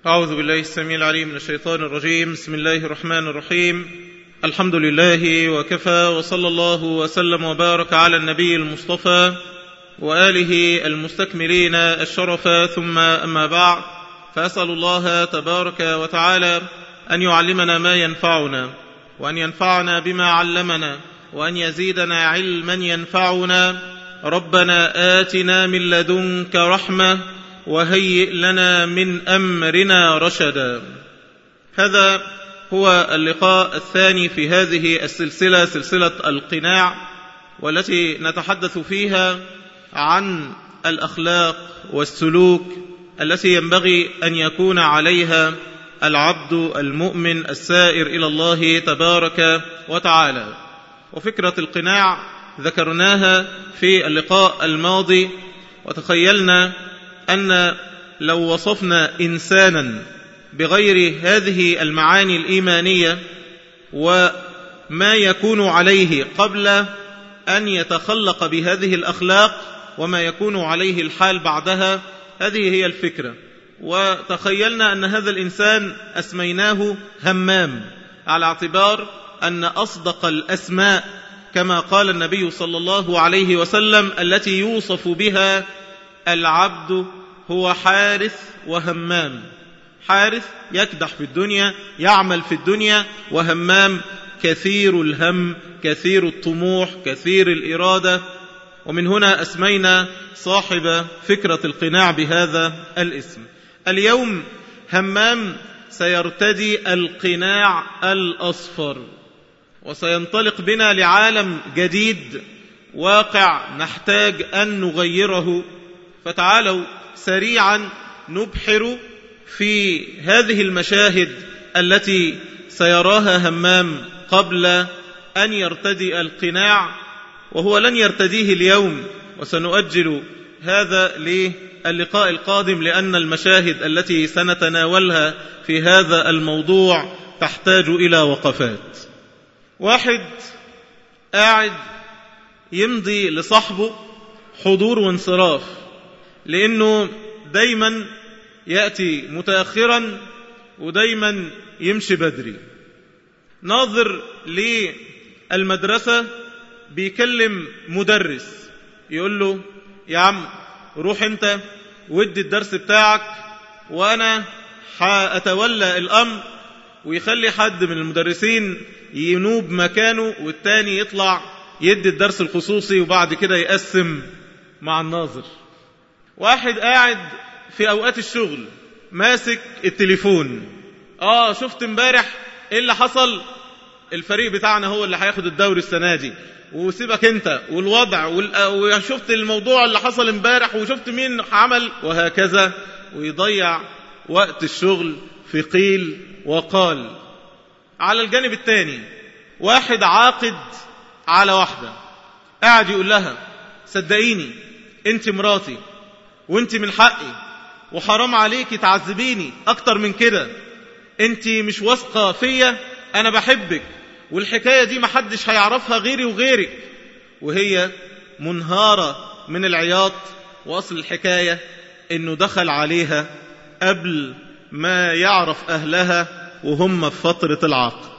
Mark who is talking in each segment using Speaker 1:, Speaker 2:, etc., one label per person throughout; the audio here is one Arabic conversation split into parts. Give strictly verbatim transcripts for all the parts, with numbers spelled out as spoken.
Speaker 1: أعوذ بالله السميع العليم من الشيطان الرجيم. بسم الله الرحمن الرحيم. الحمد لله وكفى، وصلى الله وسلم وبارك على النبي المصطفى وآله المستكملين الشرف، ثم أما بعد، فأسأل الله تبارك وتعالى أن يعلمنا ما ينفعنا، وأن ينفعنا بما علمنا، وأن يزيدنا علما ينفعنا. ربنا آتنا من لدنك رحمة وهيئ لنا من أمرنا رشدا. هذا هو اللقاء الثاني في هذه السلسلة، سلسلة القناع، والتي نتحدث فيها عن الأخلاق والسلوك التي ينبغي أن يكون عليها العبد المؤمن السائر إلى الله تبارك وتعالى. وفكرة القناع ذكرناها في اللقاء الماضي، وتخيلنا أن لو وصفنا إنسانا بغير هذه المعاني الإيمانية وما يكون عليه قبل أن يتخلق بهذه الأخلاق وما يكون عليه الحال بعدها، هذه هي الفكرة. وتخيلنا أن هذا الإنسان أسميناه همام، على اعتبار أن أصدق الأسماء كما قال النبي صلى الله عليه وسلم التي يوصف بها العبد هو حارث وهمام. حارث يكدح في الدنيا، يعمل في الدنيا، وهمام كثير الهم، كثير الطموح، كثير الإرادة. ومن هنا أسمينا صاحب فكرة القناع بهذا الاسم. اليوم همام سيرتدي القناع الأصفر، وسينطلق بنا لعالم جديد، واقع نحتاج أن نغيره. فتعالوا سريعا نبحر في هذه المشاهد التي سيراها همام قبل أن يرتدي القناع، وهو لن يرتديه اليوم، وسنؤجل هذا للقاء القادم، لأن المشاهد التي سنتناولها في هذا الموضوع تحتاج إلى وقفات. واحد قاعد يمضي لصاحبه حضور وانصراف، لأنه دايما يأتي متأخرا ودايما يمشي بدري. ناظر للمدرسة بيكلم مدرس يقول له يا عم روح انت ودي الدرس بتاعك وانا هأتولى الأمر، ويخلي حد من المدرسين ينوب مكانه والتاني يطلع يدي الدرس الخصوصي، وبعد كده يقسم مع الناظر. واحد قاعد في أوقات الشغل ماسك التليفون، آه شفت امبارح إيه اللي حصل، الفريق بتاعنا هو اللي هياخد الدوري السنة دي، وسيبك انت والوضع، وشفت الموضوع اللي حصل امبارح، وشفت مين عمل، وهكذا. ويضيع وقت الشغل في قيل وقال. على الجانب الثاني واحد عاقد على واحدة، قاعد يقول لها صدقيني انت مراتي وانت من حقي، وحرام عليكي تعذبيني اكتر من كده، انت مش واثقة فيا، انا بحبك، والحكاية دي محدش هيعرفها غيري وغيرك. وهي منهارة من العياط، واصل الحكاية انه دخل عليها قبل ما يعرف اهلها وهم في فترة العقد.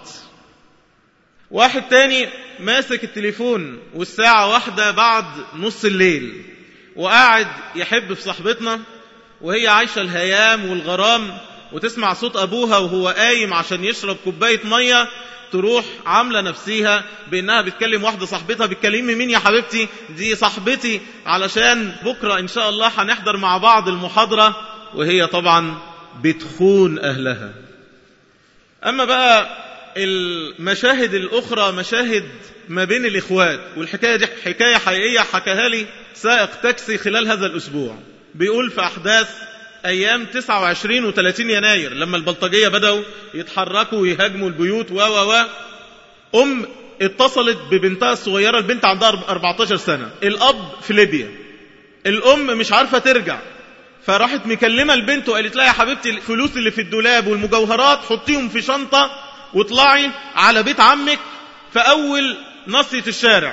Speaker 1: واحد تاني ماسك التليفون والساعة واحدة بعد نص الليل، وقاعد يحب في صاحبتنا، وهي عايشة الهيام والغرام، وتسمع صوت أبوها وهو قايم عشان يشرب كوباية مية، تروح عاملة نفسيها بأنها بتكلم واحدة صاحبتها. بتكلمي مين يا حبيبتي؟ دي صاحبتي علشان بكرة إن شاء الله هنحضر مع بعض المحاضرة، وهي طبعا بتخون أهلها. أما بقى المشاهد الأخرى مشاهد ما بين الإخوات، والحكاية دي حكاية حقيقية حكاها لي سائق تاكسي خلال هذا الأسبوع. بيقول في أحداث أيام تسعة وعشرين وثلاثين يناير لما البلطجية بدأوا يتحركوا ويهاجموا البيوت و و و أم اتصلت ببنتها الصغيرة، البنت عندها أربعة عشر سنة، الأب في ليبيا، الأم مش عارفة ترجع، فراحت مكلمة البنت وقالت لها يا حبيبتي الفلوس اللي في الدولاب والمجوهرات حطيهم في شنطة واطلعي على بيت عمك في أول نصية الشارع،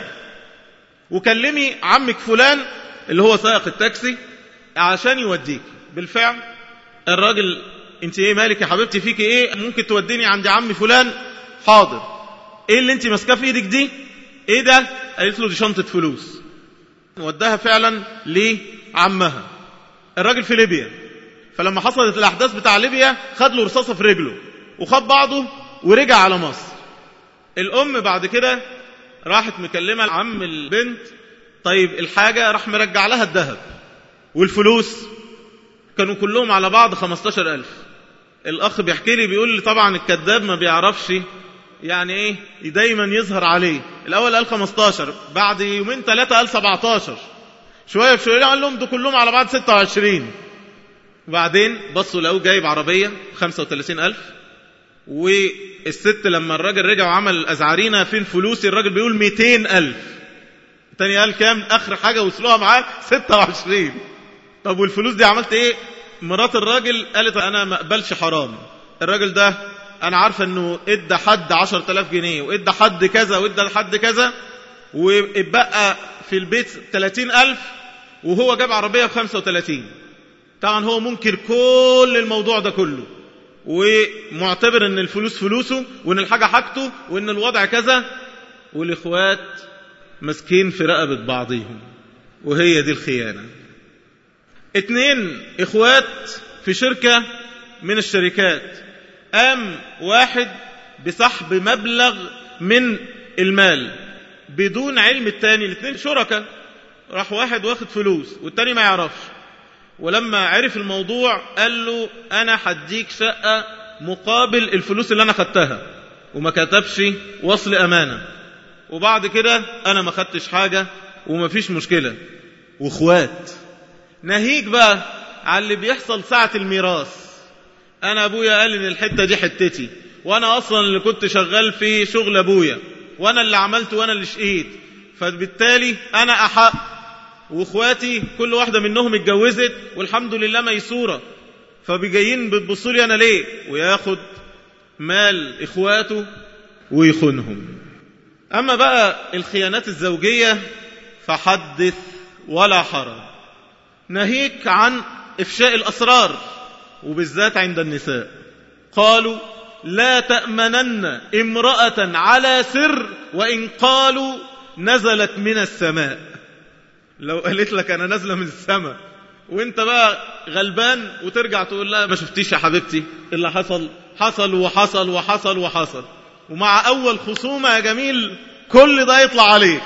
Speaker 1: وكلمي عمك فلان اللي هو سائق التاكسي عشان يوديك. بالفعل الراجل انت ايه مالك يا حبيبتي، فيك ايه، ممكن توديني عند عمي فلان؟ حاضر. ايه اللي انت ماسكاه في ايدك دي؟ ايه ده؟ قالت له دي شنطة فلوس. وداها فعلا لعمها. الراجل في ليبيا، فلما حصلت الاحداث بتاع ليبيا خد له رصاصة في رجله وخد بعضه ورجع على مصر. الام بعد كده راحت مكلمة عم البنت، طيب الحاجة، راح مرجع لها الذهب والفلوس، كانوا كلهم على بعض خمستاشر ألف. الأخ بيحكي لي بيقول لي طبعا الكذاب ما بيعرفش يعني ايه دايما يظهر عليه. الأول قال خمستاشر، بعد يومين ثلاثة قال سبعتاشر، شوية بشوية قال لهم دول كلهم على بعض ستة وعشرين. وبعدين بصوا لقوا جايب عربية خمسة وثلاثين ألف. والست لما الراجل رجع وعمل الأزعارينة فين فلوسي، الراجل بيقول مئتين ألف. التاني قال كام؟ آخر حاجة وصلوها معاه ستة وعشرين. طب والفلوس دي عملت ايه؟ مرات الراجل قالت انا ما اقبلش حرام. الراجل ده انا عارفه انه ادى حد عشرة آلاف جنيه وادى حد كذا وادى حد كذا، واتبقى في البيت ثلاثين ألف، وهو جاب عربيه ب خمسة وثلاثين. طبعا هو منكر كل الموضوع ده كله، ومعتبر ان الفلوس فلوسه وان الحاجه حاجته وان الوضع كذا. والاخوات مسكين في رقبه بعضهم، وهي دي الخيانه. اتنين اخوات في شركة من الشركات، قام واحد بسحب مبلغ من المال بدون علم التاني. الاتنين شركة، راح واحد واخد فلوس والتاني ما يعرفش، ولما عرف الموضوع قال له انا هديك شقة مقابل الفلوس اللي انا خدتها، وما كتبش وصل امانة. وبعد كده انا ما خدتش حاجة وما فيش مشكلة. واخوات ناهيك بقى على اللي بيحصل ساعة الميراث. أنا أبويا قال إن الحتة دي حتتي، وأنا أصلا اللي كنت شغال في شغل أبويا، وأنا اللي عملت وأنا اللي شقيت، فبالتالي أنا أحق. وإخواتي كل واحدة منهم اتجوزت والحمد لله ميسورة، فبيجيين بتبصوا لي أنا ليه؟ وياخد مال إخواته ويخونهم. أما بقى الخيانات الزوجية فحدث ولا حرج. ناهيك عن إفشاء الأسرار، وبالذات عند النساء. قالوا لا تأمنن امرأة على سر وإن قالوا نزلت من السماء. لو قالت لك أنا نازلة من السماء وانت بقى غلبان وترجع تقول لا ما شفتيش يا حبيبتي اللي حصل حصل وحصل وحصل وحصل، ومع أول خصومة يا جميل كل ده يطلع عليك.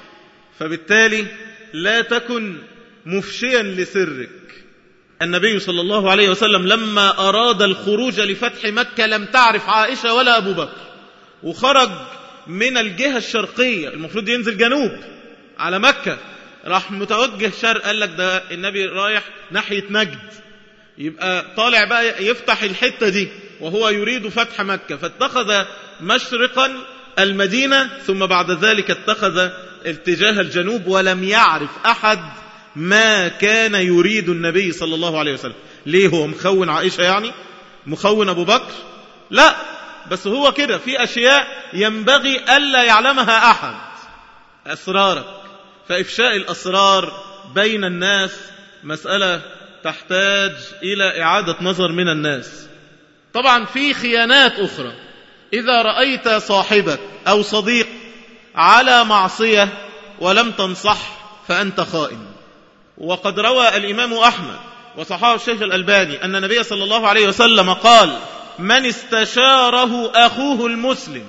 Speaker 1: فبالتالي لا تكن مفشيا لسرك. النبي صلى الله عليه وسلم لما أراد الخروج لفتح مكة لم تعرف عائشة ولا أبو بكر، وخرج من الجهة الشرقية، المفروض ينزل جنوب على مكة، راح متوجه شرق. قال لك ده النبي رايح ناحية نجد، يبقى طالع بقى يفتح الحتة دي وهو يريد فتح مكة، فاتخذ مشرقا المدينة ثم بعد ذلك اتخذ اتجاه الجنوب، ولم يعرف أحد ما كان يريد النبي صلى الله عليه وسلم. ليه؟ هو مخون عائشة يعني؟ مخون أبو بكر؟ لا، بس هو كده في أشياء ينبغي ألا يعلمها أحد، أسرارك. فإفشاء الأسرار بين الناس مسألة تحتاج إلى إعادة نظر من الناس. طبعا في خيانات أخرى، إذا رأيت صاحبك أو صديق على معصية ولم تنصح فأنت خائن. وقد روى الإمام أحمد وصححه الشيخ الألباني أن النبي صلى الله عليه وسلم قال من استشاره أخوه المسلم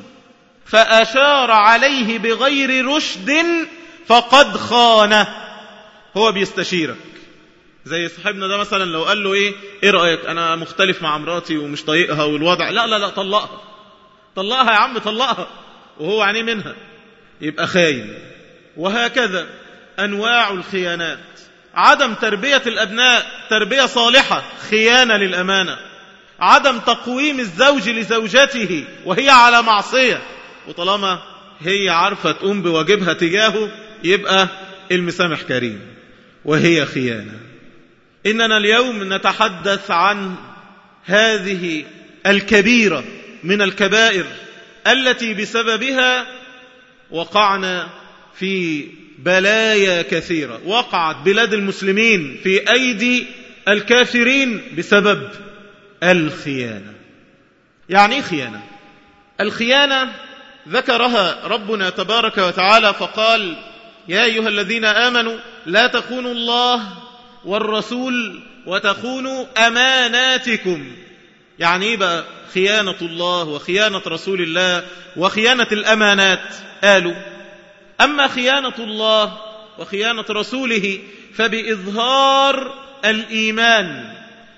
Speaker 1: فأشار عليه بغير رشد فقد خانه. هو بيستشيرك زي صاحبنا ده مثلا، لو قال له ايه ايه رأيك انا مختلف مع مراتي ومش طايقها والوضع، لا لا لا طلقها طلقها يا عم طلقها، وهو عينيه منها، يبقى خاين. وهكذا أنواع الخيانات. عدم تربية الأبناء تربية صالحة، خيانة للأمانة. عدم تقويم الزوج لزوجته وهي على معصية، وطالما هي عارفة تقوم بواجبها تجاهه يبقى المسامح كريم، وهي خيانة. إننا اليوم نتحدث عن هذه الكبيرة من الكبائر التي بسببها وقعنا في بلايا كثيرة. وقعت بلاد المسلمين في أيدي الكافرين بسبب الخيانة. يعني إيه خيانة؟ الخيانة ذكرها ربنا تبارك وتعالى فقال يا أيها الذين آمنوا لا تخونوا الله والرسول وتخونوا أماناتكم. يعني إيه بقى خيانة الله وخيانة رسول الله وخيانة الأمانات؟ قالوا أما خيانة الله وخيانة رسوله فبإظهار الإيمان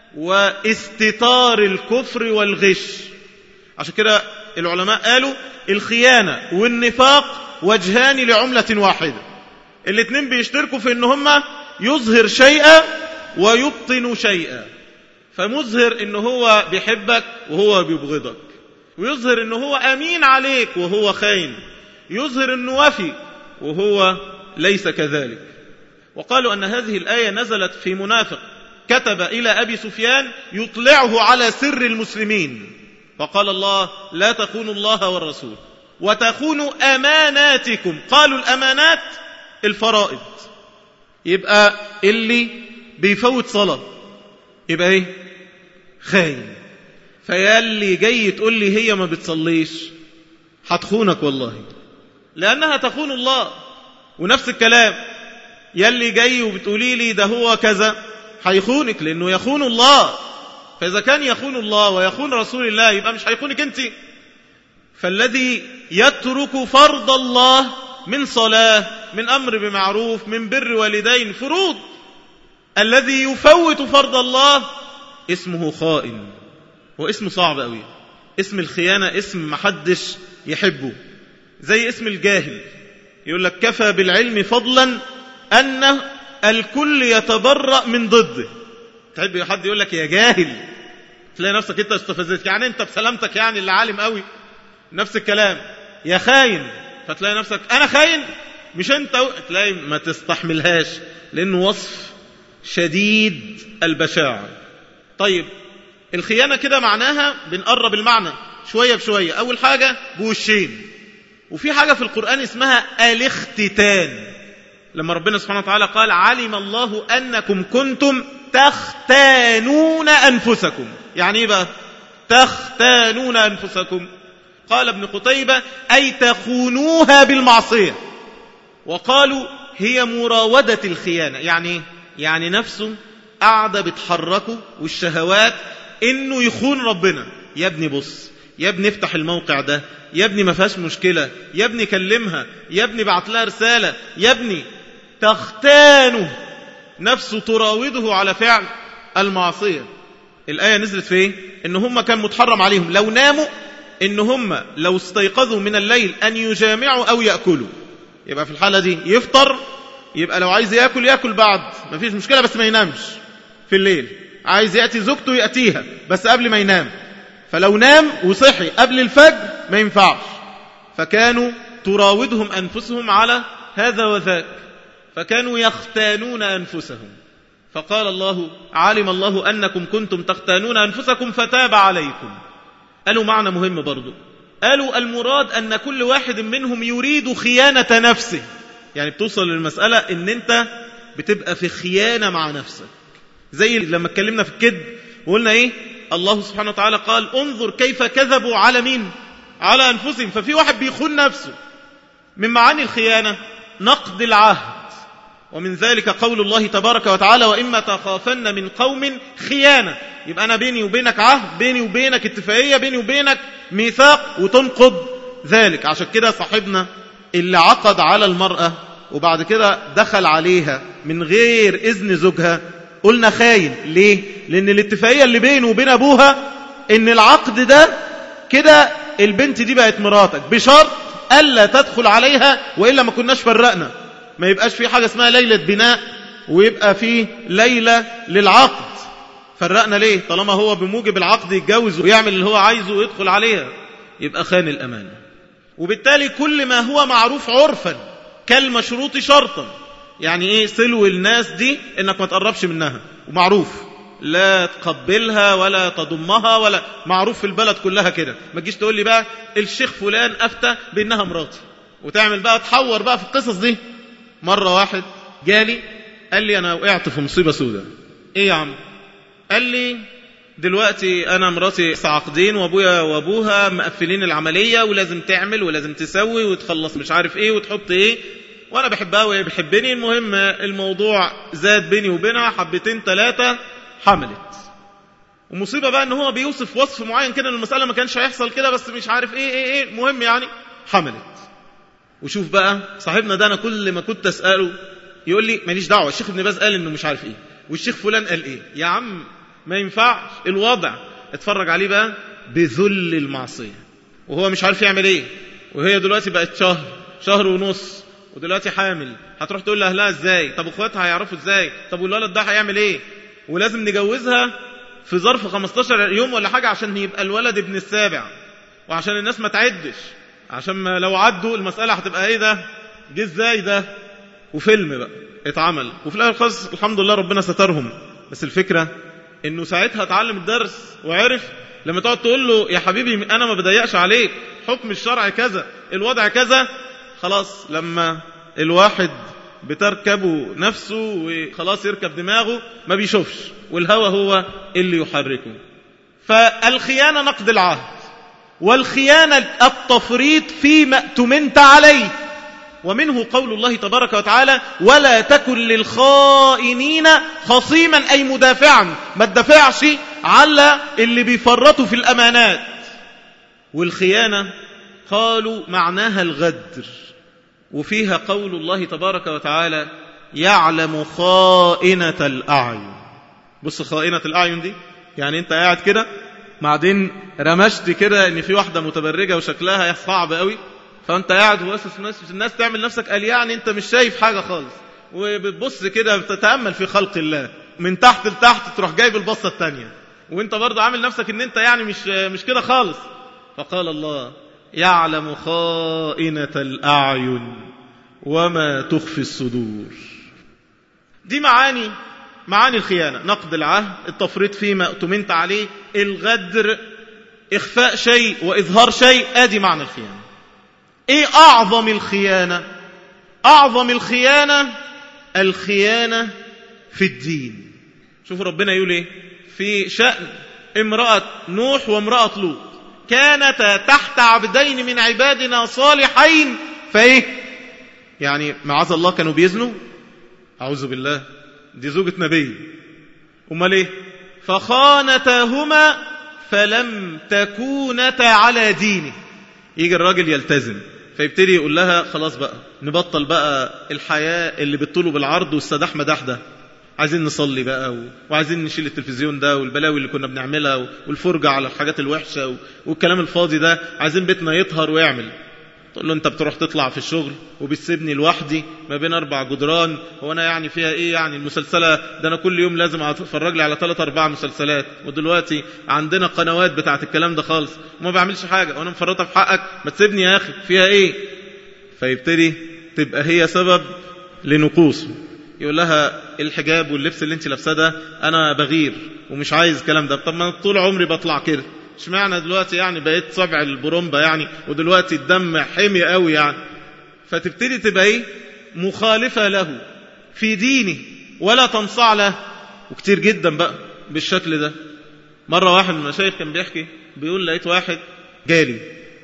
Speaker 1: واستتار الكفر والغش. عشان كده العلماء قالوا الخيانة والنفاق وجهان لعملة واحدة، الاثنين بيشتركوا في ان هما يظهر شيئا ويبطن شيئا. فمظهر ان هو بيحبك وهو بيبغضك، ويظهر ان هو امين عليك وهو خاين، يظهر انه وفي وهو ليس كذلك. وقالوا ان هذه الآية نزلت في منافق كتب إلى أبي سفيان يطلعه على سر المسلمين، فقال الله لا تخونوا الله والرسول وتخونوا أماناتكم. قالوا الأمانات الفرائض، يبقى اللي بيفوت صلاة يبقى ايه؟ خاين. فياللي جاي تقول لي هي ما بتصليش هتخونك والله، لأنها تخون الله. ونفس الكلام ياللي جاي وبتقولي لي ده هو كذا هيخونك، لأنه يخون الله. فإذا كان يخون الله ويخون رسول الله يبقى مش هيخونك أنت. فالذي يترك فرض الله من صلاة، من أمر بمعروف، من بر والدين، فروض، الذي يفوت فرض الله اسمه خائن. واسمه صعب قوي، اسم الخيانة اسم محدش يحبه، زي اسم الجاهل. يقول لك كفى بالعلم فضلا أن الكل يتبرأ من ضده. تحب حد يقول لك يا جاهل، تلاقي نفسك انت استفزتك، يعني انت بسلامتك يعني اللي عالم قوي. نفس الكلام يا خاين، فتلاقي نفسك انا خاين مش انت، تلاقي ما تستحملهاش لانه وصف شديد البشاعة. طيب الخيانة كده معناها بنقرب المعنى شوية بشوية. اول حاجة بوشين، وفي حاجة في القرآن اسمها الاختتان. لما ربنا سبحانه وتعالى قال علم الله أنكم كنتم تختانون أنفسكم. يعني ايه بقى تختانون أنفسكم؟ قال ابن قتيبة أي تخونوها بالمعصية. وقالوا هي مراودة الخيانة. يعني يعني نفسه قاعدة بتحركه والشهوات إنه يخون ربنا. يا ابني بص، يا ابني افتح الموقع ده، يا ابني ما فيهاش مشكلة، يا ابني كلمها، يا ابني بعت لها رسالة، يا ابني. تختانه، نفسه تراوده على فعل المعصية. الآية نزلت في ايه؟ إن هم كان متحرم عليهم لو ناموا إن هم لو استيقظوا من الليل أن يجامعوا أو يأكلوا. يبقى في الحالة دي يفطر، يبقى لو عايز يأكل يأكل بعد، ما فيش مشكلة، بس ما ينامش في الليل. عايز يأتي زوجته يأتيها بس قبل ما ينام. فلو نام وصحي قبل الفجر ما ينفعش. فكانوا تراودهم أنفسهم على هذا وذاك، فكانوا يختانون أنفسهم. فقال الله علم الله أنكم كنتم تختانون أنفسكم فتاب عليكم. قالوا معنى مهم برضو، قالوا المراد أن كل واحد منهم يريد خيانة نفسه. يعني بتوصل للمسألة أن أنت بتبقى في خيانة مع نفسك. زي لما اتكلمنا في الكذب وقلنا إيه؟ الله سبحانه وتعالى قال انظر كيف كذبوا على مين؟ على أنفسهم. ففي واحد بيخون نفسه. من معاني الخيانة نقض العهد، ومن ذلك قول الله تبارك وتعالى وإما تخافن من قوم خيانة. يبقى أنا بيني وبينك عهد، بيني وبينك اتفاقية، بيني وبينك ميثاق، وتنقض ذلك. عشان كده صاحبنا اللي عقد على المرأة وبعد كده دخل عليها من غير إذن زوجها قلنا خاين. ليه؟ لأن الاتفاقية اللي بينه وبين أبوها إن العقد ده كده البنت دي بقت مراتك بشرط ألا تدخل عليها، وإلا ما كناش فرقنا. ما يبقاش في حاجة اسمها ليلة بناء ويبقى في ليلة للعقد. فرقنا ليه؟ طالما هو بموجب العقد يتجوز ويعمل اللي هو عايزه ويدخل عليها، يبقى خان الأمانة. وبالتالي كل ما هو معروف عرفا كالمشروط شرطا. يعني ايه سلو الناس دي؟ انك ما تقربش منها، ومعروف لا تقبلها ولا تضمها، ولا معروف في البلد كلها كده. ما تجيش تقول لي بقى الشيخ فلان أفتى بأنها مراتي، وتعمل بقى تحور بقى في القصص دي. مرة واحد جالي قال لي أنا وقعت في مصيبة سوداء. إيه يا عم؟ قال لي دلوقتي أنا مراتي عاقدين وأبويا وأبوها مقفلين العملية ولازم تعمل ولازم تسوي وتخلص مش عارف إيه وتحط إيه، وأنا بحبها وهي بحبني. المهم الموضوع زاد بيني وبينها حبتين ثلاثة، حملت. ومصيبة بقى إن هو بيوصف وصف معين كده المسألة ما كانش هيحصل كده بس مش عارف إيه إيه إيه المهم يعني حملت. وشوف بقى صاحبنا ده، أنا كل ما كنت أسأله يقول لي ماليش دعوة، الشيخ ابن باز قال إنه مش عارف إيه والشيخ فلان قال إيه. يا عم ما ينفعش الوضع. اتفرج عليه بقى بذل المعصية وهو مش عارف يعمل إيه، وهي دلوقتي بقت شهر شهر ونص ودلوقتي حامل. هتروح تقول لأهلها إزاي؟ طب أخواتها هيعرفوا إزاي؟ طب والولد ده هيعمل إيه؟ ولازم نجوزها في ظرف خمستاشر يوم ولا حاجة عشان يبقى الولد ابن السابع، وعشان الناس ما تعدش، عشان ما لو عدوا المسألة هتبقى ايه ده جه ازاي ده. وفيلم بقى اتعمل وفي الاخر خالص الحمد لله ربنا سترهم. بس الفكرة انه ساعتها اتعلم الدرس وعرف. لما تقعد تقول له يا حبيبي انا ما بضيقش عليك، حكم الشرع كذا، الوضع كذا، خلاص لما الواحد بتركبه نفسه وخلاص يركب دماغه ما بيشوفش، والهوى هو اللي يحركه. فالخيانة نقض العهد، والخيانة التفريط فيما اؤتمنت عليه. ومنه قول الله تبارك وتعالى ولا تكن للخائنين خصيما أي مدافعا، ما تدافعش على اللي بيفرطوا في الأمانات. والخيانة قالوا معناها الغدر، وفيها قول الله تبارك وتعالى يعلم خائنة الأعين. بص خائنة الأعين دي يعني انت قاعد كده بعدين رمشت كده ان في واحدة متبرجة وشكلها صعب قوي، فانت قاعد واسس الناس تعمل نفسك قال يعني انت مش شايف حاجة خالص، وبتبص كده بتتأمل في خلق الله من تحت لتحت، تروح جايب البصة التانية وانت برضو عامل نفسك ان انت يعني مش مش كده خالص. فقال الله يعلم خائنة الأعين وما تخفي الصدور. دي معاني معاني الخيانة: نقض العهد، التفريط فيما اؤتمنت عليه، الغدر، إخفاء شيء وإظهار شيء. آدي معنى الخيانة. إيه أعظم الخيانة؟ أعظم الخيانة الخيانة في الدين. شوفوا ربنا يقول إيه في شأن امرأة نوح وامرأة لوط: كانتا تحت عبدين من عبادنا صالحين فإيه يعني معاذ الله كانوا بيزنوا، أعوذ بالله، دي زوجة نبي، أمال إيه؟ فخانتاهما فلم تكونتا على دينه. يجي الراجل يلتزم فيبتدي يقول لها خلاص بقى نبطل بقى الحياة اللي بالطول بالعرض والسداح مداح ده، عايزين نصلي بقى وعايزين نشيل التلفزيون ده والبلاوي اللي كنا بنعملها والفرجة على الحاجات الوحشة والكلام الفاضي ده، عايزين بيتنا يطهر ويعمل. تقول له انت بتروح تطلع في الشغل وبتسيبني لوحدي ما بين اربع جدران، هو انا يعني فيها ايه يعني المسلسلة ده؟ انا كل يوم لازم اتفرج لي على ثلاث اربع مسلسلات، ودلوقتي عندنا قنوات بتاعت الكلام ده خالص وما بعملش حاجة وانا مفرطة في حقك، ما تسيبني يا اخي فيها ايه؟ فيبتدي تبقى هي سبب لنقوصه. يقول لها الحجاب واللبس اللي انت لابساه ده انا بغير ومش عايز الكلام ده. طب ما طول عمري بطلع كده، اشمعنى دلوقتي يعني بقيت صبع البرومبا يعني ودلوقتي الدم حمي قوي يعني؟ فتبتدي تبقى ايه مخالفة له في دينه ولا تنصاع له. وكتير جدا بقى بالشكل ده. مرة واحد من المشايخ كان بيحكي بيقول لقيت واحد جالي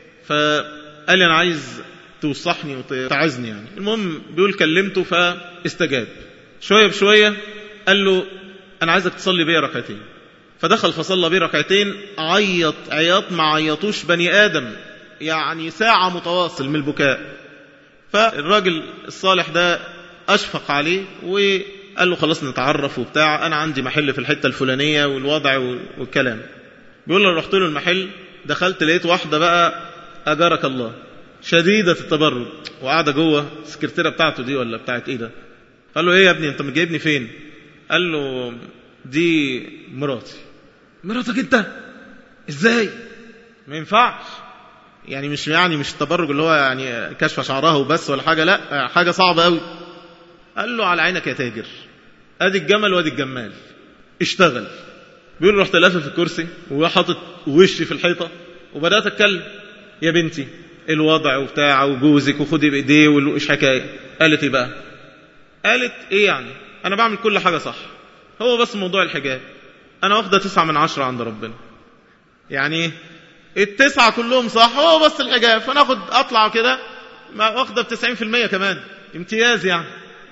Speaker 1: فقال لي انا عايز توصحني وتعزني يعني. المهم بيقول كلمته فاستجاب. شوية بشوية قال له انا عايزك تصلي بيا ركعتين. فدخل فصلى بيه ركعتين، عيط عياط ما عيطوش بني آدم، يعني ساعة متواصل من البكاء. فالراجل الصالح ده أشفق عليه وقال له خلاص نتعرف وبتاع، أنا عندي محل في الحتة الفلانية والوضع والكلام. بيقول له رحت له المحل، دخلت لقيت واحدة بقى أجارك الله شديدة التبرج وقاعدة جوه السكرتيرة بتاعته دي ولا بتاعت إيه ده. قال له إيه يا ابني أنت مجيبني فين؟ قال له دي مراتي. مراتك انت؟ ازاي؟ ما ينفعش يعني، مش يعني مش التبرج اللي هو يعني كشف شعرها وبس ولا حاجة، لا حاجة صعبة قوي. قال له على عينك يا تاجر، ادي الجمل وادي الجمال، اشتغل. بيقول رحت لافف في الكرسي وحاطط وشي في الحيطة وبدأت اتكلم: يا بنتي الوضع وبتاع وجوزك وخدي بايديه وايش حكاية. قالت ايه بقى؟ قالت ايه يعني انا بعمل كل حاجة صح، هو بس موضوع الحجاب. أنا واخدة تسعة من عشرة عند ربنا. يعني التسعة كلهم صح، هو بس الحجاب، فأنا أخد أطلع كده ما واخدة بتسعين في المية كمان، امتياز يعني.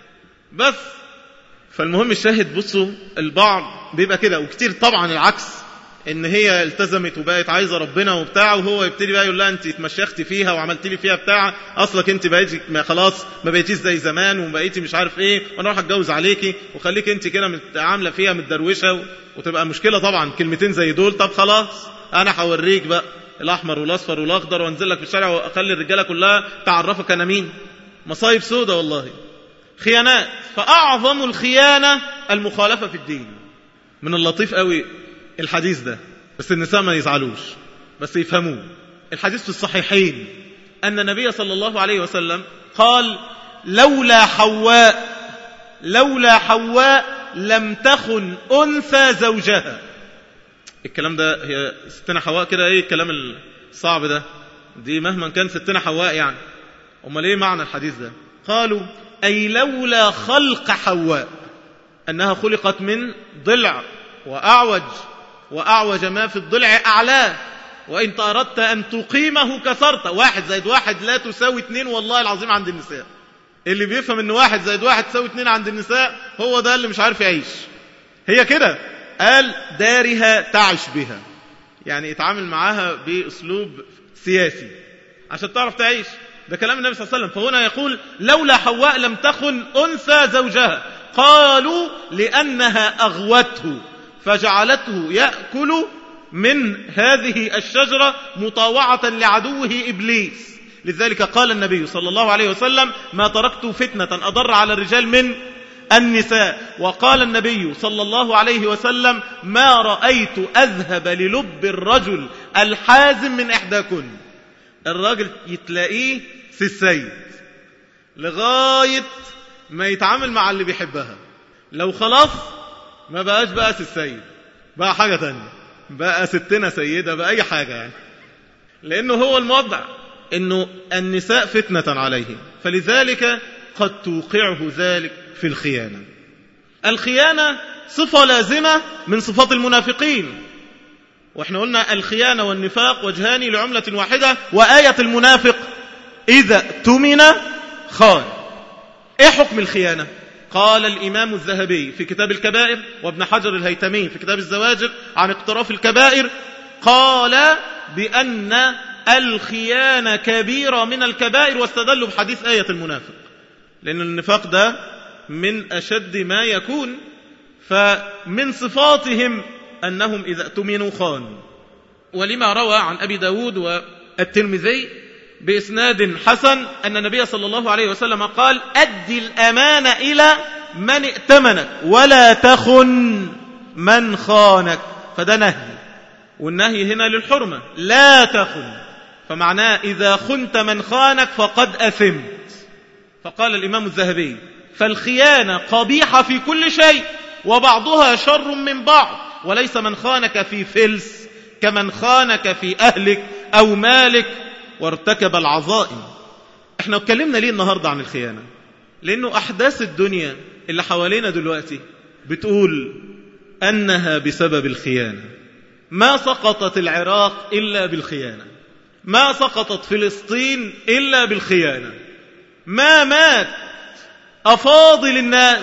Speaker 1: بس فالمهم الشاهد، بصوا البعض بيبقى كده، وكتير طبعا العكس، ان هي التزمت وبقت عايزة ربنا وبتاع، وهو يبتدي بقى يقول لها انت اتمشختي فيها وعملت لي فيها بتاع، اصلك انت بقيتي ما خلاص ما بقيتيش زي زمان وبقيتي مش عارف ايه، وانا راح اتجوز عليكي وخليك انت كده عامله فيها متدروشه، وتبقى مشكله طبعا كلمتين زي دول. طب خلاص انا هوريك بقى الاحمر والاصفر والاخضر، وانزل لك في الشارع واخلي الرجاله كلها تعرفك انا مين. مصايب سودة والله، خيانات. فاعظم الخيانه المخالفه في الدين. من اللطيف قوي الحديث ده، بس النساء ما يزعلوش، بس يفهموه. الحديث في الصحيحين أن النبي صلى الله عليه وسلم قال: لولا حواء لولا حواء لم تخن أنثى زوجها. الكلام ده هي ستنا حواء كده، ايه الكلام الصعب ده؟ دي مهما كان ستنا حواء يعني. أمال ايه معنى الحديث ده؟ قالوا: أي لولا خلق حواء، أنها خلقت من ضلع وأعوج، وأعوج ما في الضلع أعلاه، وإن أردت أن تقيمه كسرت. واحد زائد واحد لا تساوي اتنين والله العظيم عند النساء. اللي بيفهم أن واحد زائد واحد تساوي اتنين عند النساء هو ده اللي مش عارف يعيش. هي كده، قال: دارها تعش بها، يعني اتعامل معاها بأسلوب سياسي عشان تعرف تعيش. ده كلام النبي صلى الله عليه وسلم. فهنا يقول: لولا حواء لم تخن أنثى زوجها. قالوا: لأنها أغوته فجعلته يأكل من هذه الشجرة مطاوعة لعدوه إبليس. لذلك قال النبي صلى الله عليه وسلم: ما تركت فتنة أضر على الرجال من النساء. وقال النبي صلى الله عليه وسلم: ما رأيت أذهب للب الرجل الحازم من إحداكن. الراجل يتلاقيه في السيد لغاية ما يتعامل مع اللي بيحبها، لو خلاص ما بقاش بقى السيد، بقى حاجة تانية، بقى ستنا سيدة، بقى أي حاجة يعني. لأنه هو الموضع أنه النساء فتنة عليه، فلذلك قد توقعه ذلك في الخيانة. الخيانة صفة لازمة من صفات المنافقين، وإحنا قلنا الخيانة والنفاق وجهان لعملة واحدة. وآية المنافق: إذا اؤتمن خان. إيه حكم الخيانة؟ قال الإمام الذهبي في كتاب الكبائر، وابن حجر الهيتمي في كتاب الزواجر عن اقتراف الكبائر، قال بأن الخيانة كبيرة من الكبائر، واستدلوا بحديث آية المنافق، لأن النفاق ده من أشد ما يكون. فمن صفاتهم أنهم إذا اؤتمنوا خانوا. ولما روى عن أبي داود والترمذي بإسناد حسن أن النبي صلى الله عليه وسلم قال: أدي الأمانة إلى من ائتمنك ولا تخن من خانك. فده نهي، والنهي هنا للحرمة، لا تخن، فمعناه إذا خنت من خانك فقد أثمت. فقال الإمام الذهبي: فالخيانة قبيحة في كل شيء، وبعضها شر من بعض، وليس من خانك في فلس كمن خانك في أهلك أو مالك وارتكب العظائم. احنا اتكلمنا ليه النهاردة عن الخيانة؟ لأنه أحداث الدنيا اللي حوالينا دلوقتي بتقول أنها بسبب الخيانة. ما سقطت العراق إلا بالخيانة، ما سقطت فلسطين إلا بالخيانة، ما مات أفاضل الناس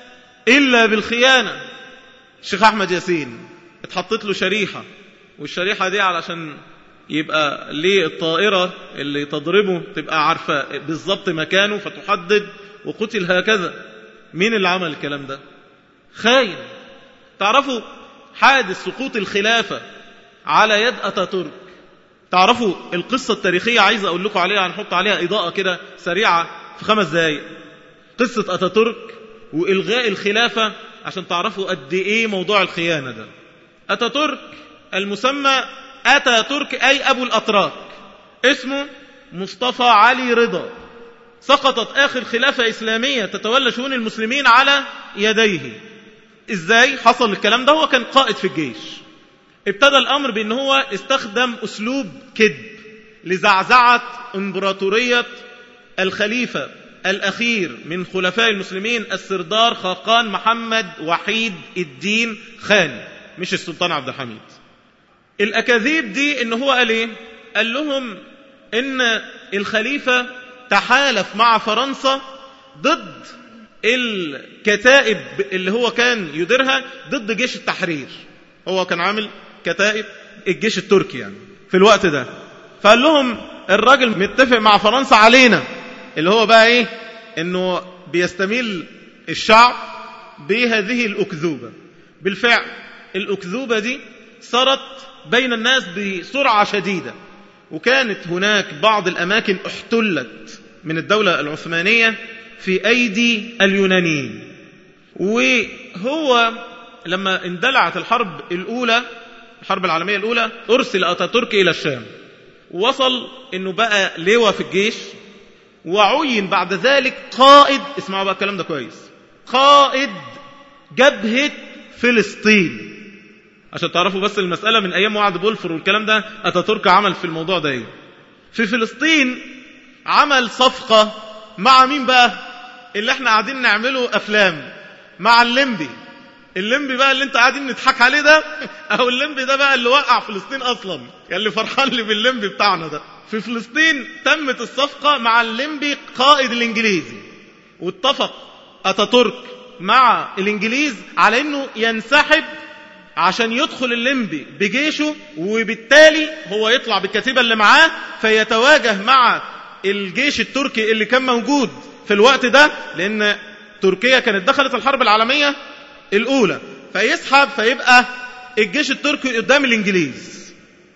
Speaker 1: إلا بالخيانة. الشيخ أحمد ياسين اتحطت له شريحة، والشريحة دي علشان يبقى ليه الطائرة اللي تضربه تبقى عارفة بالضبط مكانه فتحدد، وقتل هكذا. مين اللي عمل الكلام ده؟ خاين. تعرفوا حادث سقوط الخلافة على يد أتاتورك؟ تعرفوا القصة التاريخية؟ عايز أقول لكم عليها، هنحط عليها إضاءة كده سريعة في خمس دقايق. قصة أتاتورك وإلغاء الخلافة عشان تعرفوا قد إيه موضوع الخيانة ده. أتاتورك المسمى أتاتورك أي أبو الأتراك، اسمه مصطفى علي رضا. سقطت آخر خلافة إسلامية تتولى شؤون المسلمين على يديه. إزاي حصل الكلام ده؟ هو كان قائد في الجيش. ابتدى الأمر بأن هو استخدم أسلوب كذب لزعزعة إمبراطورية الخليفة الأخير من خلفاء المسلمين السردار خاقان محمد وحيد الدين خان. مش السلطان عبد الحميد. الأكاذيب دي إن هو قال إيه؟ قال لهم إن الخليفة تحالف مع فرنسا ضد الكتائب اللي هو كان يديرها ضد جيش التحرير. هو كان عامل كتائب الجيش التركي يعني في الوقت ده. فقال لهم الراجل متفق مع فرنسا علينا، اللي هو بقى إيه؟ إنه بيستميل الشعب بهذه الأكذوبة. بالفعل الأكذوبة دي صارت بين الناس بسرعة شديدة، وكانت هناك بعض الأماكن احتلت من الدولة العثمانية في أيدي اليونانيين. وهو لما اندلعت الحرب الأولى، الحرب العالمية الأولى، أرسل أتاتورك إلى الشام، وصل أنه بقى لواء في الجيش، وعين بعد ذلك قائد، اسمعوا بقى الكلام ده كويس، قائد جبهة فلسطين. عشان تعرفوا بس المسألة من أيام وعد بولفور والكلام ده، أتاتورك عمل في الموضوع ده إيه؟ في فلسطين عمل صفقة مع مين بقى؟ اللي احنا قاعدين نعمله أفلام، مع الليمبي. الليمبي بقى اللي انت قاعدين نضحك عليه ده، أو الليمبي ده بقى اللي وقع فلسطين أصلا، اللي فرحان لي بالليمبي بتاعنا ده. في فلسطين تمت الصفقة مع الليمبي قائد الإنجليزي، واتفق أتاتورك مع الإنجليز على أنه ينسحب عشان يدخل الليمبي بجيشه، وبالتالي هو يطلع بالكتيبة اللي معاه فيتواجه مع الجيش التركي اللي كان موجود في الوقت ده، لأن تركيا كانت دخلت الحرب العالمية الأولى، فيسحب فيبقى الجيش التركي قدام الإنجليز،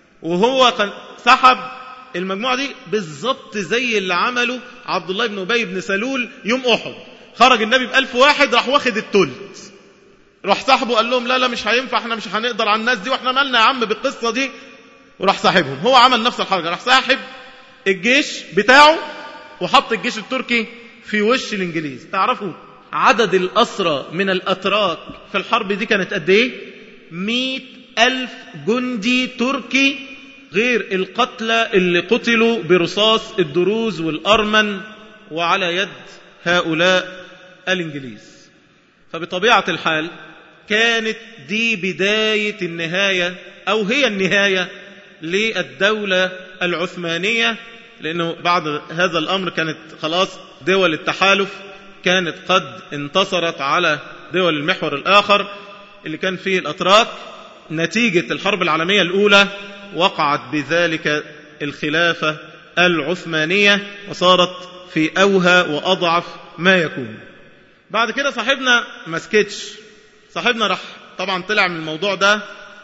Speaker 1: وهو سحب المجموعة دي بالضبط زي اللي عمله عبد الله بن أبي بن سلول يوم أحد. خرج النبي بألف واحد، راح واخد التلت، راح صاحبه قال لهم لا لا مش هينفع، احنا مش هنقدر على الناس دي، واحنا مالنا يا عم بالقصة دي، وراح صاحبهم. هو عمل نفس الحركة، راح صاحب الجيش بتاعه وحط الجيش التركي في وش الإنجليز. تعرفوا عدد الأسرى من الأتراك في الحرب دي كانت قد ايه؟ مئة ألف جندي تركي، غير القتلى اللي قتلوا برصاص الدروز والأرمن وعلى يد هؤلاء الإنجليز. فبطبيعة الحال كانت دي بداية النهاية، أو هي النهاية للدولة العثمانية، لأنه بعد هذا الأمر كانت خلاص دول التحالف كانت قد انتصرت على دول المحور الآخر اللي كان فيه الأتراك. نتيجة الحرب العالمية الأولى وقعت بذلك الخلافة العثمانية، وصارت في أوهى وأضعف ما يكون. بعد كده صاحبنا مسكتش، صاحبنا راح طبعا طلع من الموضوع ده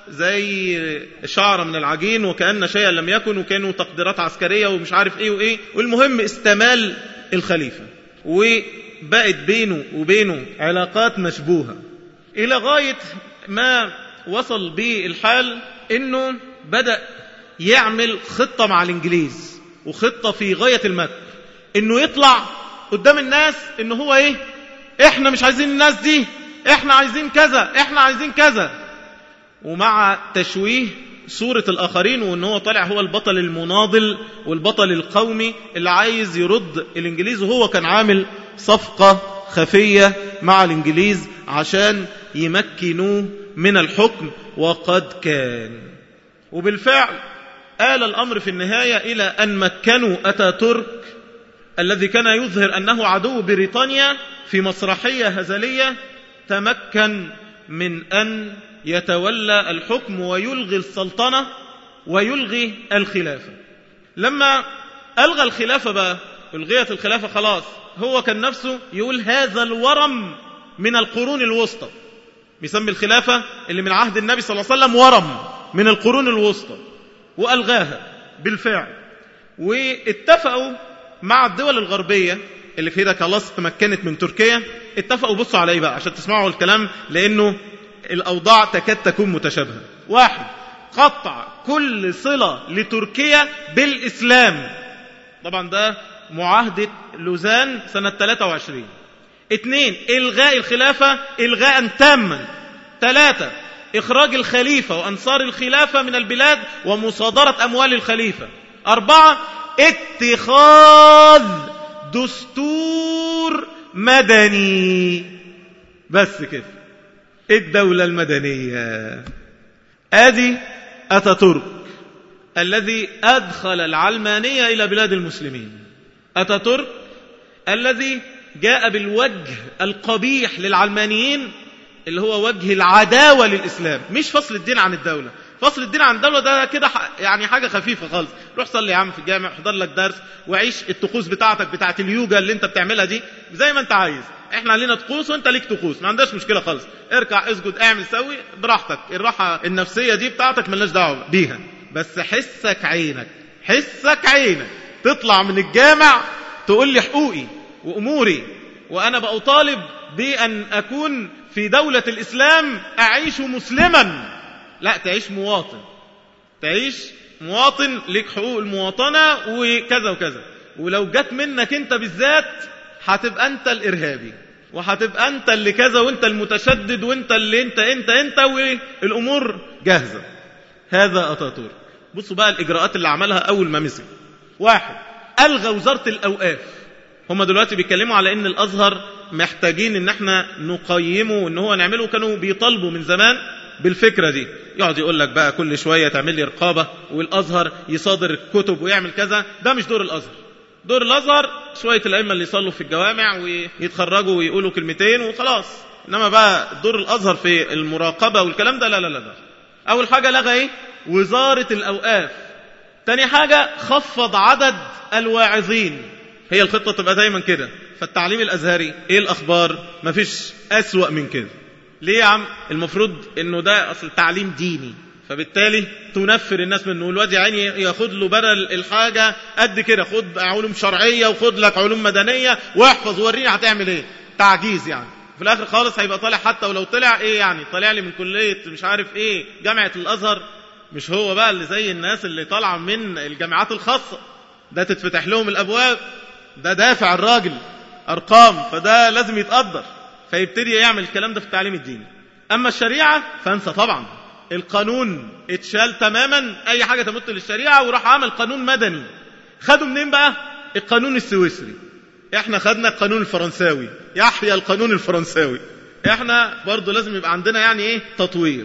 Speaker 1: زي شعر من العجين، وكأن شيئا لم يكن، وكانوا تقديرات عسكرية ومش عارف ايه وايه. والمهم استمال الخليفة، وبقت بينه وبينه علاقات مشبوهة، إلى غاية ما وصل به الحال إنه بدأ يعمل خطة مع الإنجليز، وخطة في غاية المكر، إنه يطلع قدام الناس إنه هو إيه، إحنا مش عايزين الناس دي، إحنا عايزين كذا، إحنا عايزين كذا، ومع تشويه صورة الآخرين، وإنه هو طالع هو البطل المناضل والبطل القومي اللي عايز يرد الإنجليز. وهو كان عامل صفقة خفية مع الإنجليز عشان يمكنوه من الحكم، وقد كان. وبالفعل آل الأمر في النهاية إلى أن مكنوا أتاتورك الذي كان يظهر أنه عدو بريطانيا في مسرحية هزلية، تمكن من أن يتولى الحكم ويلغي السلطنة ويلغي الخلافة. لما ألغى الخلافة بقى، ألغيت الخلافة خلاص، هو كان نفسه يقول هذا الورم من القرون الوسطى، بيسمي الخلافة اللي من عهد النبي صلى الله عليه وسلم ورم من القرون الوسطى، وألغاها بالفعل. واتفقوا مع الدول الغربية اللي في ده خلاص تمكنت من تركيا، اتفقوا بصوا عليه بقى عشان تسمعوا الكلام، لأنه الأوضاع تكاد تكون متشابهة. واحد، قطع كل صلة لتركيا بالإسلام، طبعا ده معاهدة لوزان سنة ثلاثة وعشرين. اثنين، إلغاء الخلافة إلغاء تاما. ثلاثة، إخراج الخليفة وأنصار الخلافة من البلاد ومصادرة أموال الخليفة. أربعة، اتخاذ دستور مدني. بس كده الدولة المدنية. آدي أتاتورك الذي أدخل العلمانية إلى بلاد المسلمين، أتاتورك الذي جاء بالوجه القبيح للعلمانيين اللي هو وجه العداوة للإسلام، مش فصل الدين عن الدولة. فصل الدين عن الدولة ده كده يعني حاجة خفيفة خالص، روح صلي يا عم في الجامع، احضر لك درس وعيش الطقوس بتاعتك بتاعت اليوجا اللي انت بتعملها دي زي ما انت عايز. احنا لينا طقوس وانت ليك طقوس، ما عندناش مشكلة خالص، اركع اسجد اعمل سوي براحتك، الراحة النفسية دي بتاعتك ملناش دعوة بيها. بس حسك عينك، حسك عينك تطلع من الجامع تقول لي حقوقي وأموري، وأنا بأطالب بأن أكون في دولة الإسلام أعيش مسلما. لا، تعيش مواطن، تعيش مواطن لك حقوق المواطنة وكذا وكذا. ولو جت منك انت بالذات هتبقى انت الإرهابي، وهتبقى انت اللي كذا، وانت المتشدد، وانت اللي انت انت انت والأمور جاهزة. هذا أتاتورك. بصوا بقى الإجراءات اللي عملها أول ما مسك. واحد، ألغى وزارة الأوقاف. هم دلوقتي بيتكلموا على ان الأزهر محتاجين ان احنا نقيمه وان هو نعمله، كانوا بيطالبوا من زمان بالفكرة دي. يقعد يقول لك بقى كل شوية تعمل لي رقابة، والأزهر يصادر الكتب ويعمل كذا. ده مش دور الأزهر. دور الأزهر شوية الأئمة اللي يصلوا في الجوامع ويتخرجوا ويقولوا كلمتين وخلاص. إنما بقى دور الأزهر في المراقبة والكلام ده لا لا لا ده. أول حاجة لغى إيه؟ وزارة الأوقاف. تاني حاجة خفض عدد الواعظين. هي الخطة تبقى دايما كده. فالتعليم الأزهري إيه الأخبار؟ مفيش أسوأ من كده. ليه يا عم؟ المفروض إنه ده أصل تعليم ديني، فبالتالي تنفر الناس منه. الواد يعني ياخد له بدل الحاجة قد كده، خد علوم شرعية وخد لك علوم مدنية واحفظ وريني هتعمل ايه. تعجيز يعني. في الآخر خالص هيبقى طالع، حتى ولو طلع ايه يعني، طالع لي من كلية مش عارف ايه جامعة الأزهر، مش هو بقى اللي زي الناس اللي طالعة من الجامعات الخاصة. ده تتفتح لهم الأبواب، ده دافع الراجل أرقام، فده لازم يتقدر، فيبتدي يعمل الكلام ده في التعليم الديني. أما الشريعة فانسى طبعا. القانون اتشال تماما، أي حاجة تمت للشريعة، وراح عمل قانون مدني. خدوا منين بقى؟ القانون السويسري. احنا خدنا القانون الفرنساوي، يحيى القانون الفرنساوي. احنا برضو لازم يبقى عندنا يعني ايه تطوير.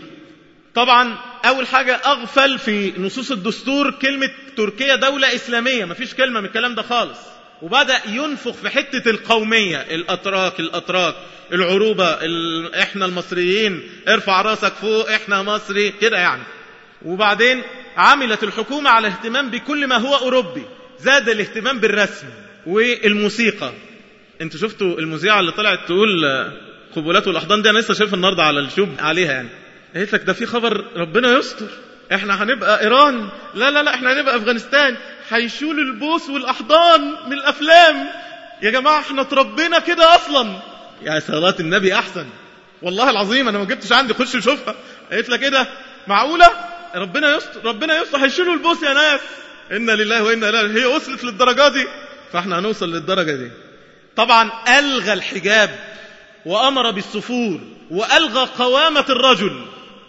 Speaker 1: طبعا أول حاجة أغفل في نصوص الدستور كلمة تركيا دولة إسلامية، مفيش كلمة من الكلام ده خالص. وبدأ ينفخ في حتة القومية، الأتراك الأتراك العروبة ال... احنا المصريين ارفع راسك فوق احنا مصري كده يعني. وبعدين عملت الحكومة على اهتمام بكل ما هو أوروبي، زاد الاهتمام بالرسم والموسيقى. انتوا شفتوا المذيعة اللي طلعت تقول قبولات والأحضان دي؟ أنا لسه شايف النهاردة على اليوتيوب عليها يعني. قالت لك ده في خبر ربنا يستر، احنا هنبقى إيران، لا لا لا احنا هنبقى أفغانستان، هيشول البوس والأحضان من الأفلام. يا جماعة احنا تربينا كده أصلا. يا صلاة النبي أحسن، والله العظيم أنا ما جبتش عندي، خش شوفها. قالت لك كده معقولة؟ ربنا يستر، ربنا يستر، هيشيلوا البوس يا ناس. إنا لله وإنا إليه. هي وصلت للدرجة دي، فاحنا هنوصل للدرجة دي. طبعا ألغى الحجاب وأمر بالسفور وألغى قوامة الرجل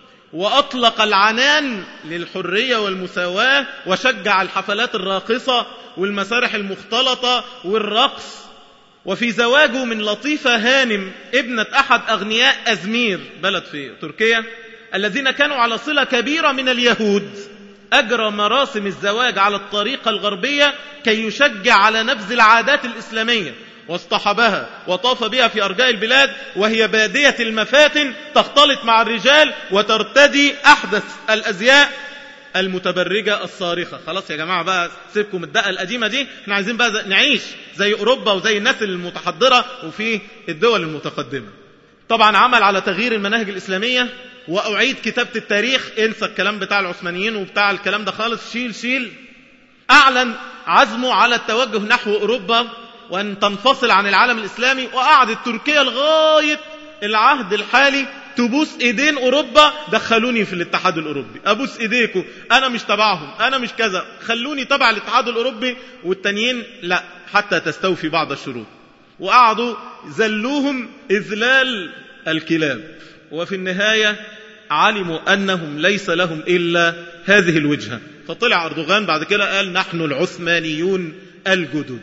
Speaker 1: وأطلق العنان للحرية والمساواة، وشجع الحفلات الراقصة والمسارح المختلطة والرقص. وفي زواجه من لطيفة هانم ابنة أحد أغنياء أزمير، بلد في تركيا، الذين كانوا على صلة كبيرة من اليهود، أجرى مراسم الزواج على الطريقة الغربية كي يشجع على نبذ العادات الإسلامية، واصطحبها وطاف بها في أرجاء البلاد وهي بادية المفاتن، تختلط مع الرجال وترتدي أحدث الأزياء المتبرجة الصارخة. خلاص يا جماعة بقى سيبكم الدقة القديمة دي، احنا عايزين بقى نعيش زي أوروبا وزي الناس المتحضرة وفي الدول المتقدمة. طبعا عمل على تغيير المناهج الإسلامية وأعيد كتابة التاريخ. انسى الكلام بتاع العثمانيين وبتاع الكلام ده خالص، شيل شيل. أعلن عزمه على التوجه نحو أوروبا وأن تنفصل عن العالم الإسلامي، وقعدت تركيا لغاية العهد الحالي تبوس إيدين أوروبا، دخلوني في الاتحاد الأوروبي، أبوس إيديكم، أنا مش تبعهم، أنا مش كذا، خلوني تبع الاتحاد الأوروبي، والتانيين لا حتى تستوفي بعض الشروط. وقعدوا زلوهم إذلال الكلاب، وفي النهاية علموا أنهم ليس لهم إلا هذه الوجهة. فطلع أردوغان بعد كده قال نحن العثمانيون الجدد.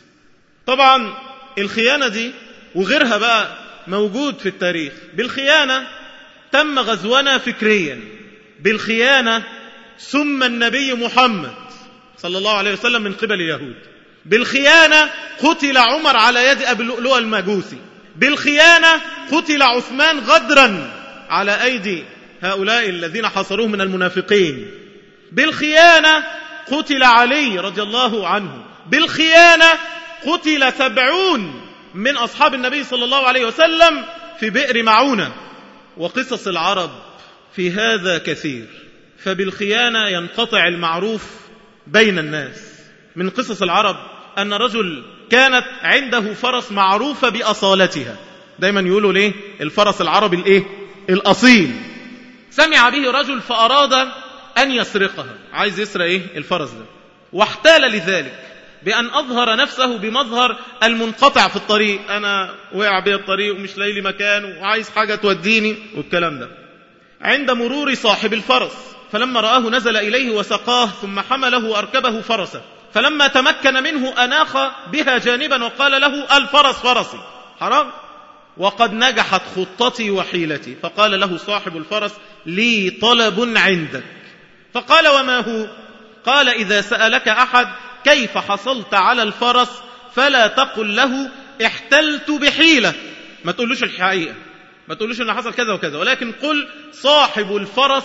Speaker 1: طبعا الخيانة دي وغيرها بقى موجود في التاريخ. بالخيانة تم غزونا فكريا، بالخيانة سم النبي محمد صلى الله عليه وسلم من قبل اليهود. بالخيانة قتل عمر على يد أبي اللؤلؤ المجوسي. بالخيانة قتل عثمان غدرا على أيدي هؤلاء الذين حصروه من المنافقين. بالخيانة قتل علي رضي الله عنه. بالخيانة قتل سبعون من أصحاب النبي صلى الله عليه وسلم في بئر معونة. وقصص العرب في هذا كثير. فبالخيانة ينقطع المعروف بين الناس. من قصص العرب أن رجل كانت عنده فرس معروفة بأصالتها، دايما يقولوا ليه الفرس العربي الايه الأصيل. سمع به رجل فأراد أن يسرقها، عايز يسرق ايه الفرس ده، واحتال لذلك بأن أظهر نفسه بمظهر المنقطع في الطريق، أنا وقع بي الطريق ومش لاقي لي مكان وعايز حاجة توديني والكلام ده. عند مرور صاحب الفرس فلما رآه نزل إليه وسقاه ثم حمله وأركبه فرسه، فلما تمكن منه أناخ بها جانبا وقال له الفرس فرسي حرام وقد نجحت خطتي وحيلتي. فقال له صاحب الفرس لي طلب عندك. فقال وما هو؟ قال إذا سألك أحد كيف حصلت على الفرس فلا تقل له احتلت بحيلة، ما تقولوش الحقيقة، ما تقولوش إن حصل كذا وكذا، ولكن قل صاحب الفرس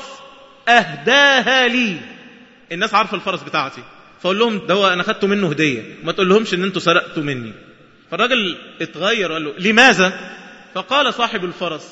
Speaker 1: أهداها لي. الناس عارفة الفرس بتاعتي، فقول لهم ده أنا خدته منه هدية، ما تقول لهمش إن أنتوا سرقتوا مني. فالراجل اتغير قال له لماذا؟ فقال صاحب الفرس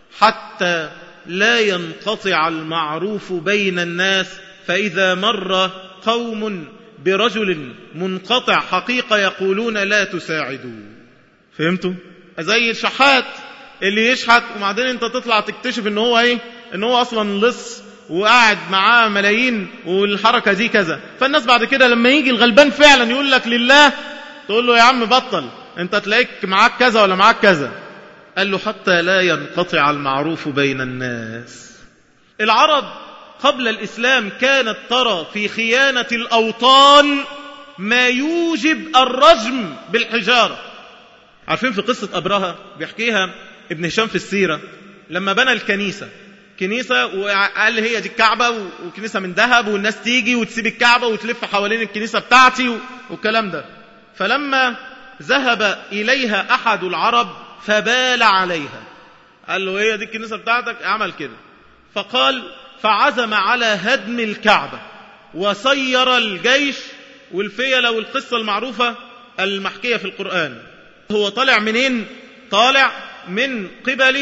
Speaker 1: حتى لا ينقطع المعروف بين الناس، فإذا مر قوم برجل منقطع حقيقة يقولون لا تساعدوا. فهمتوا؟ زي الشحات اللي يشحت وبعدين انت تطلع تكتشف ان هو ايه، ان هو اصلا لص وقاعد معاه ملايين والحركة دي كذا. فالناس بعد كده لما يجي الغلبان فعلا يقول لك لله تقول له يا عم بطل، انت تلاقيك معاك كذا ولا معاك كذا. قال له حتى لا ينقطع المعروف بين الناس. العرب قبل الإسلام كانت ترى في خيانة الأوطان ما يوجب الرجم بالحجارة. عارفين في قصة أبرهة بيحكيها ابن هشام في السيرة، لما بنى الكنيسة كنيسة وقال هي دي الكعبة وكنيسة من ذهب والناس تيجي وتسيب الكعبة وتلف حوالين الكنيسة بتاعتي والكلام ده. فلما ذهب إليها أحد العرب فبال عليها، قال له هي دي الكنيسة بتاعتك، عمل كده. فقال فعزم على هدم الكعبة وسير الجيش والفيلة والقصة المعروفة المحكية في القرآن. هو طالع منين؟ طالع من قبل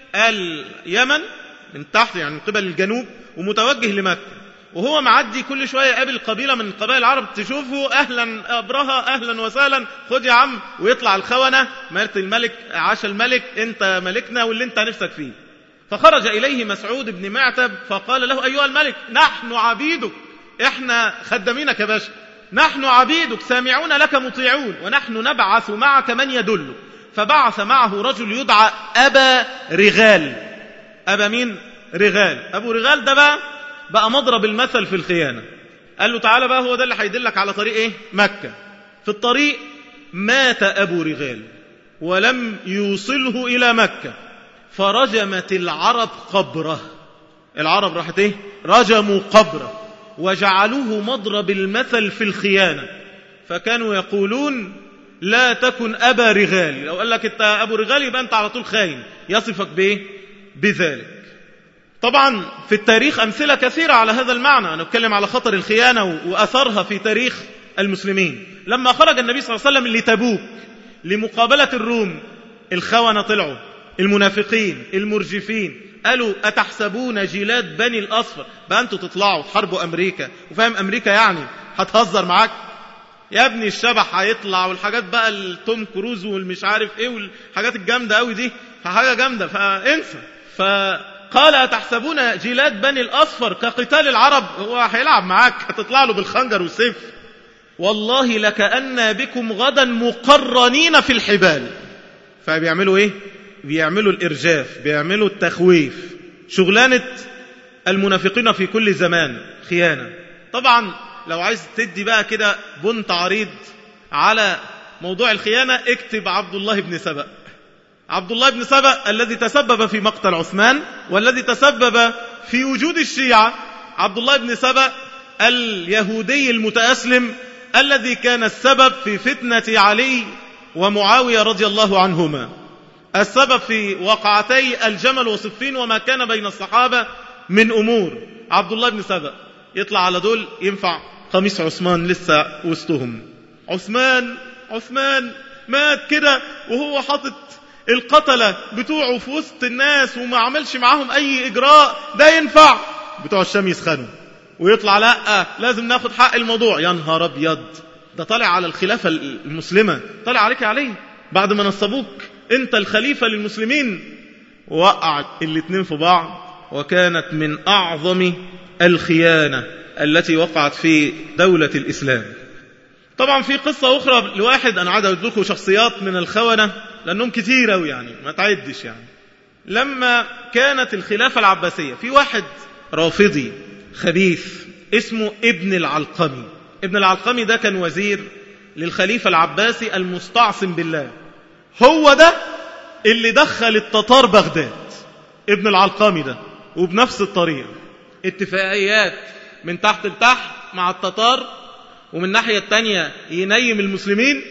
Speaker 1: اليمن من تحت، يعني من قبل الجنوب، ومتوجه لمكة. وهو معدي كل شوية قابل قبيلة من قبائل العرب تشوفه أهلا أبرهة أهلا وسهلا خد يا عم، ويطلع الخونة مالت الملك عاش الملك انت ملكنا واللي انت نفسك فيه. فخرج إليه مسعود بن معتب فقال له أيها الملك نحن عبيدك، احنا خدمينك يا باشا، نحن عبيدك سامعون لك مطيعون، ونحن نبعث معك من يدلك. فبعث معه رجل يدعى أبا رغال. أبا مين؟ رغال. أبو رغال ده بقى بقى مضرب المثل في الخيانة. قال له تعالى بقى هو ده اللي هيدلك على طريق ايه؟ مكة. في الطريق مات أبو رغال ولم يوصله إلى مكة، فرجمت العرب قبره. العرب راحت ايه؟ رجموا قبره وجعلوه مضرب المثل في الخيانة. فكانوا يقولون لا تكن أبا رغال، لو قال لك انت أبو رغال يبقى انت على طول خاين، يصفك بايه؟ بذلك. طبعا في التاريخ أمثلة كثيرة على هذا المعنى. أنا أتكلم على خطر الخيانة وأثرها في تاريخ المسلمين. لما خرج النبي صلى الله عليه وسلم لتبوك لمقابلة الروم، الخونة طلعوا، المنافقين المرجفين قالوا أتحسبون جلاد بني الأصفر بقى أنتوا تطلعوا تحاربوا أمريكا، وفاهم أمريكا يعني هتهزر معاك يا ابني، الشبح هيطلع والحاجات بقى التوم كروز والمش عارف ايه والحاجات الجامدة قوي دي حاجة جامدة فانسى. فقال أتحسبون جلاد بني الأصفر كقتال العرب، هو هيلعب معاك هتطلع له بالخنجر والسيف، والله لكأن بكم غدا مقرنين في الحبال. فبيعملوا ايه؟ بيعملوا الإرجاف، بيعملوا التخويف، شغلانة المنافقين في كل زمان خيانة. طبعا لو عايز تدي بقى كده بنت عريض على موضوع الخيانة اكتب عبد الله بن سبأ. عبد الله بن سبأ الذي تسبب في مقتل عثمان والذي تسبب في وجود الشيعة عبد الله بن سبأ اليهودي المتأسلم الذي كان السبب في فتنة علي ومعاوية رضي الله عنهما، السبب في وقعتي الجمل وصفين وما كان بين الصحابة من أمور. عبد الله بن سبأ يطلع على دول ينفع قميص عثمان لسه وسطهم. عثمان عثمان مات كده وهو حاطط القتلة بتوعه في وسط الناس وما عملش معاهم أي إجراء، ده ينفع؟ بتوع الشام يسخنوا ويطلع لا لازم ناخد حق الموضوع. يا نهار أبيض، ده طالع على الخلافة المسلمة، طالع عليك عليه بعد ما نصبوك انت الخليفة للمسلمين. وقع الاثنين في بعض، وكانت من أعظم الخيانة التي وقعت في دولة الإسلام. طبعا في قصة أخرى لواحد أنا عاد أدلكوا شخصيات من الخونة لأنهم كثير أوي يعني ما تعدش يعني. لما كانت الخلافة العباسية في واحد رافضي خبيث اسمه ابن العلقمي. ابن العلقمي ده كان وزير للخليفة العباسي المستعصم بالله، هو ده اللي دخل التتار بغداد، ابن العلقمي ده. وبنفس الطريقة اتفاقيات من تحت لتحت مع التتار، ومن الناحية التانية ينيم المسلمين،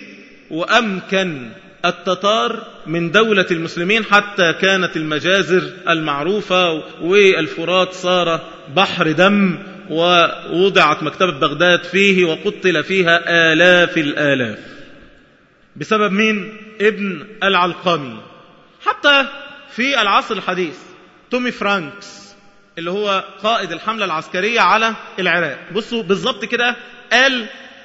Speaker 1: وأمكن التتار من دولة المسلمين حتى كانت المجازر المعروفة والفرات صار بحر دم، ووضعت مكتبة بغداد فيه وقتل فيها آلاف الآلاف بسبب مين؟ ابن العلقمي. حتى في العصر الحديث تومي فرانكس اللي هو قائد الحملة العسكرية على العراق، بصوا بالضبط كده، قال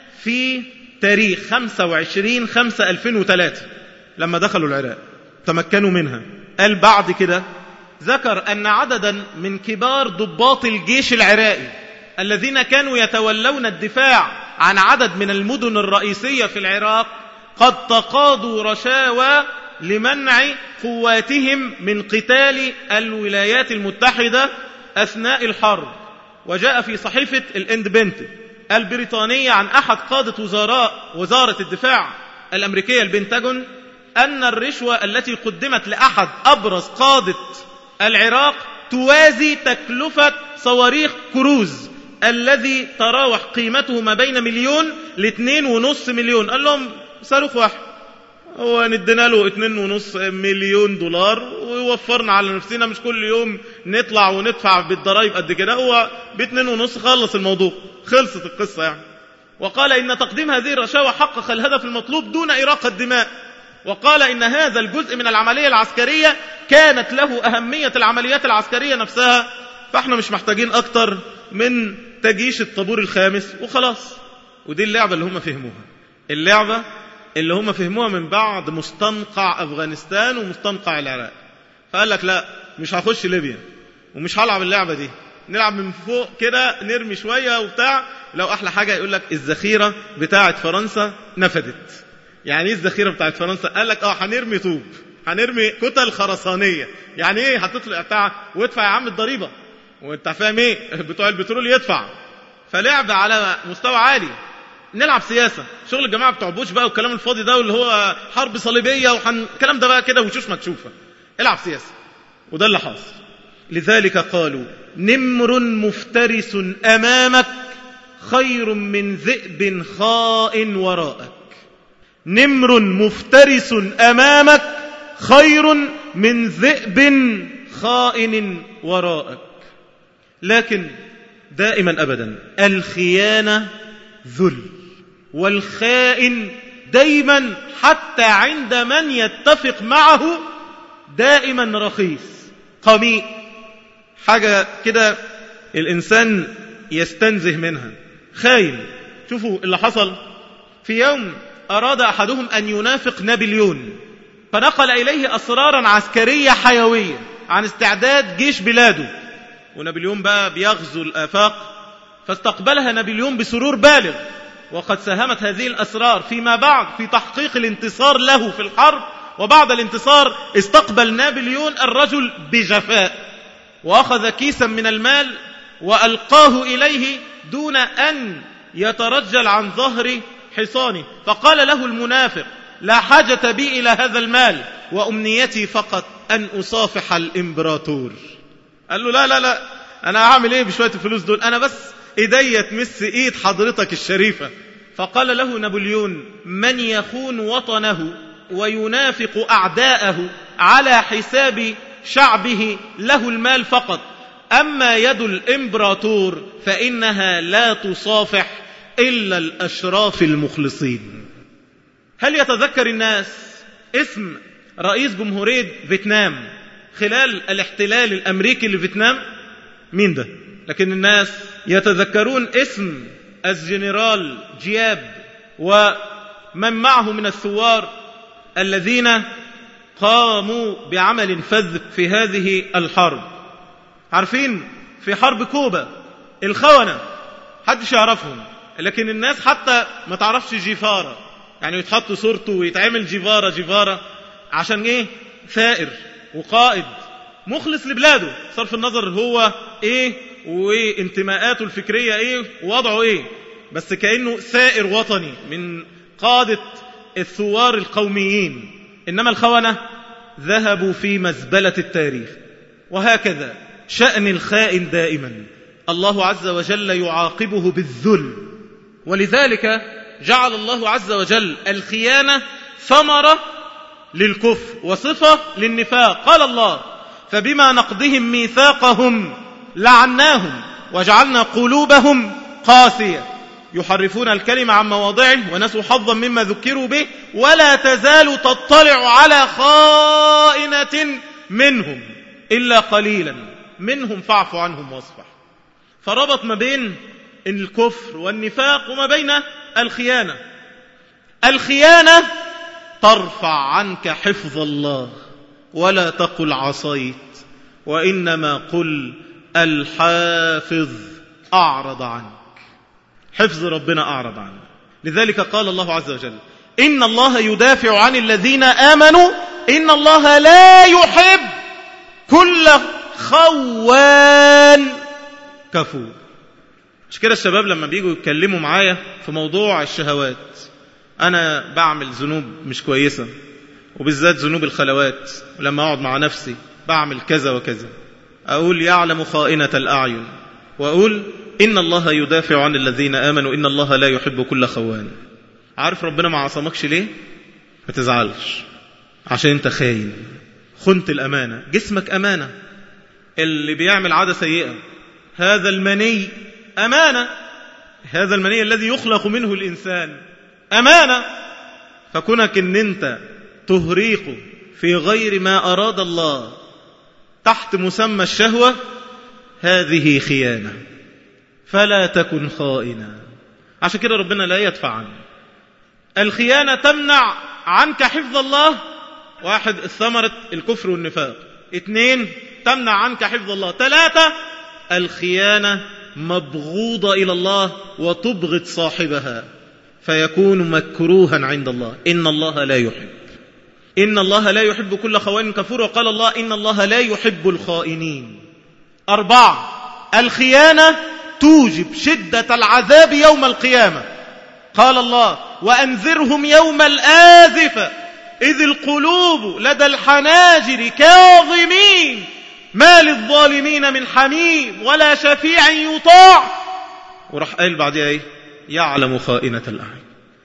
Speaker 1: في تاريخ خمسة وعشرين خمسة ألفين وثلاثة لما دخلوا العراق تمكنوا منها، قال بعد كده ذكر أن عددا من كبار ضباط الجيش العراقي الذين كانوا يتولون الدفاع عن عدد من المدن الرئيسية في العراق قد تقاضوا رشاوى لمنع قواتهم من قتال الولايات المتحدة أثناء الحرب. وجاء في صحيفة الاندبندنت البريطانية عن أحد قادة وزراء وزارة الدفاع الأمريكية البنتاجون أن الرشوة التي قدمت لأحد أبرز قادة العراق توازي تكلفة صواريخ كروز الذي تراوح قيمته ما بين مليون لاثنين ونص مليون. قال لهم صاروخ واحد هو ندينا له اتنين ونص مليون دولار ويوفرنا على نفسنا، مش كل يوم نطلع وندفع بالضرائب قد كده، هو باتنين ونص خلص الموضوع، خلصت القصة يعني. وقال إن تقديم هذه الرشاوى حقق الهدف المطلوب دون إراقة الدماء. وقال إن هذا الجزء من العملية العسكرية كانت له أهمية العمليات العسكرية نفسها، فاحنا مش محتاجين أكتر من تجيش الطابور الخامس وخلاص. ودي اللعبة اللي هم فهموها، اللعبة اللي هم فهموها من بعد مستنقع أفغانستان ومستنقع العراق. فقال لك لا مش هخش ليبيا ومش هلعب اللعبة دي، نلعب من فوق كده نرمي شوية وبتاع. لو أحلى حاجة يقول لك الذخيرة بتاعت فرنسا نفدت. يعني ايه الذخيرة بتاعت فرنسا؟ قال لك اه هنرمي طوب، هنرمي كتل خرسانية. يعني ايه هتطلع بتاع وادفع يا عم الضريبة، وانت فاهم ايه بتوع البترول يدفع. فلعب على مستوى عالي. نلعب سياسة، شغل الجماعة بتوع بوش بقى والكلام الفاضي ده واللي هو حرب صليبية وحن... الكلام ده بقى كده وشوش مكشوفة. العب سياسة، وده اللي حاصل. لذلك قالوا نمر مفترس أمامك خير من ذئب خائن وراءك. نمر مفترس أمامك خير من ذئب خائن وراءك. لكن دائما أبدا الخيانة ذل، والخائن دائما حتى عند من يتفق معه دائما رخيص قميء، حاجة كده الإنسان يستنزه منها. خاين. شوفوا اللي حصل في يوم أراد أحدهم أن ينافق نابليون، فنقل إليه أسرارا عسكرية حيوية عن استعداد جيش بلاده. ونابليون بقى بيغزو الآفاق، فاستقبلها نابليون بسرور بالغ، وقد ساهمت هذه الأسرار فيما بعد في تحقيق الانتصار له في الحرب. وبعد الانتصار استقبل نابليون الرجل بجفاء، وأخذ كيسا من المال وألقاه إليه دون أن يترجل عن ظهر حصانه. فقال له المنافق لا حاجة بي إلى هذا المال، وأمنيتي فقط أن أصافح الإمبراطور. قال له لا لا لا أنا هعمل إيه بشوية الفلوس دول؟ أنا بس إيدي تمس إيد حضرتك الشريفة. فقال له نابليون: من يخون وطنه وينافق أعداءه على حساب شعبه له المال فقط، أما يد الإمبراطور فإنها لا تصافح إلا الأشراف المخلصين. هل يتذكر الناس اسم رئيس جمهورية فيتنام خلال الاحتلال الأمريكي لفيتنام؟ مين ده؟ لكن الناس يتذكرون اسم الجنرال جياب ومن معه من الثوار الذين قاموا بعمل فذ في هذه الحرب. عارفين في حرب كوبا الخونة حدش يعرفهم، لكن الناس حتى ما تعرفش جيفارا، يعني يتحط صورته ويتعمل جيفارا جيفارا عشان ايه؟ ثائر وقائد مخلص لبلاده، صرف النظر هو ايه وانتماءاته الفكرية ايه ووضعه ايه، بس كأنه ثائر وطني من قادة الثوار القوميين. إنما الخونة ذهبوا في مزبلة التاريخ. وهكذا شأن الخائن دائما الله عز وجل يعاقبه بالذل. ولذلك جعل الله عز وجل الخيانة ثمرة للكفر وصفة للنفاق. قال الله: فبما نقضهم ميثاقهم لعناهم وجعلنا قلوبهم قاسية يحرفون الكلمة عن مواضعه ونسوا حظا مما ذكروا به ولا تزال تطلع على خائنة منهم إلا قليلا منهم فاعف عنهم واصفح. فربط ما بين الكفر والنفاق وما بين الخيانة. الخيانة ترفع عنك حفظ الله، ولا تقل عصيت، وإنما قل الحافظ أعرض عنك. حفظ ربنا أعرض عنه. لذلك قال الله عز وجل: إن الله يدافع عن الذين آمنوا إن الله لا يحب كل خوان كفور. مش كده الشباب لما بيجوا يتكلموا معايا في موضوع الشهوات، أنا بعمل ذنوب مش كويسة وبالذات ذنوب الخلوات، ولما أقعد مع نفسي بعمل كذا وكذا، أقول يعلم خائنة الأعين، وأقول إن الله يدافع عن الذين آمنوا إن الله لا يحب كل خوان. عارف ربنا ما عصمكش ليه؟ ما تزعلش، عشان انت خاين، خنت الأمانة. جسمك أمانة. اللي بيعمل عادة سيئة، هذا المني أمانة، هذا المني الذي يخلق منه الإنسان أمانة. فكونك ان انت تهريقه في غير ما أراد الله تحت مسمى الشهوة، هذه خيانة. فلا تكن خائنا. عشان كده ربنا لا يدفع عنه. الخيانة تمنع عنك حفظ الله. واحد، الثمرة الكفر والنفاق. اثنين، تمنع عنك حفظ الله. ثلاثة، الخيانة مبغوضة إلى الله وتبغض صاحبها فيكون مكروها عند الله. إن الله لا يحب إن الله لا يحب كل خوان كفور. وقال الله: إن الله لا يحب الخائنين. أربعة، الخيانة توجب شدة العذاب يوم القيامة. قال الله: وأنذرهم يوم الآزفة إذ القلوب لدى الحناجر كاظمين ما للظالمين من حميم ولا شفيع يطاع. وراح قال بعدها ايه؟ يعلم خائنة الأعين.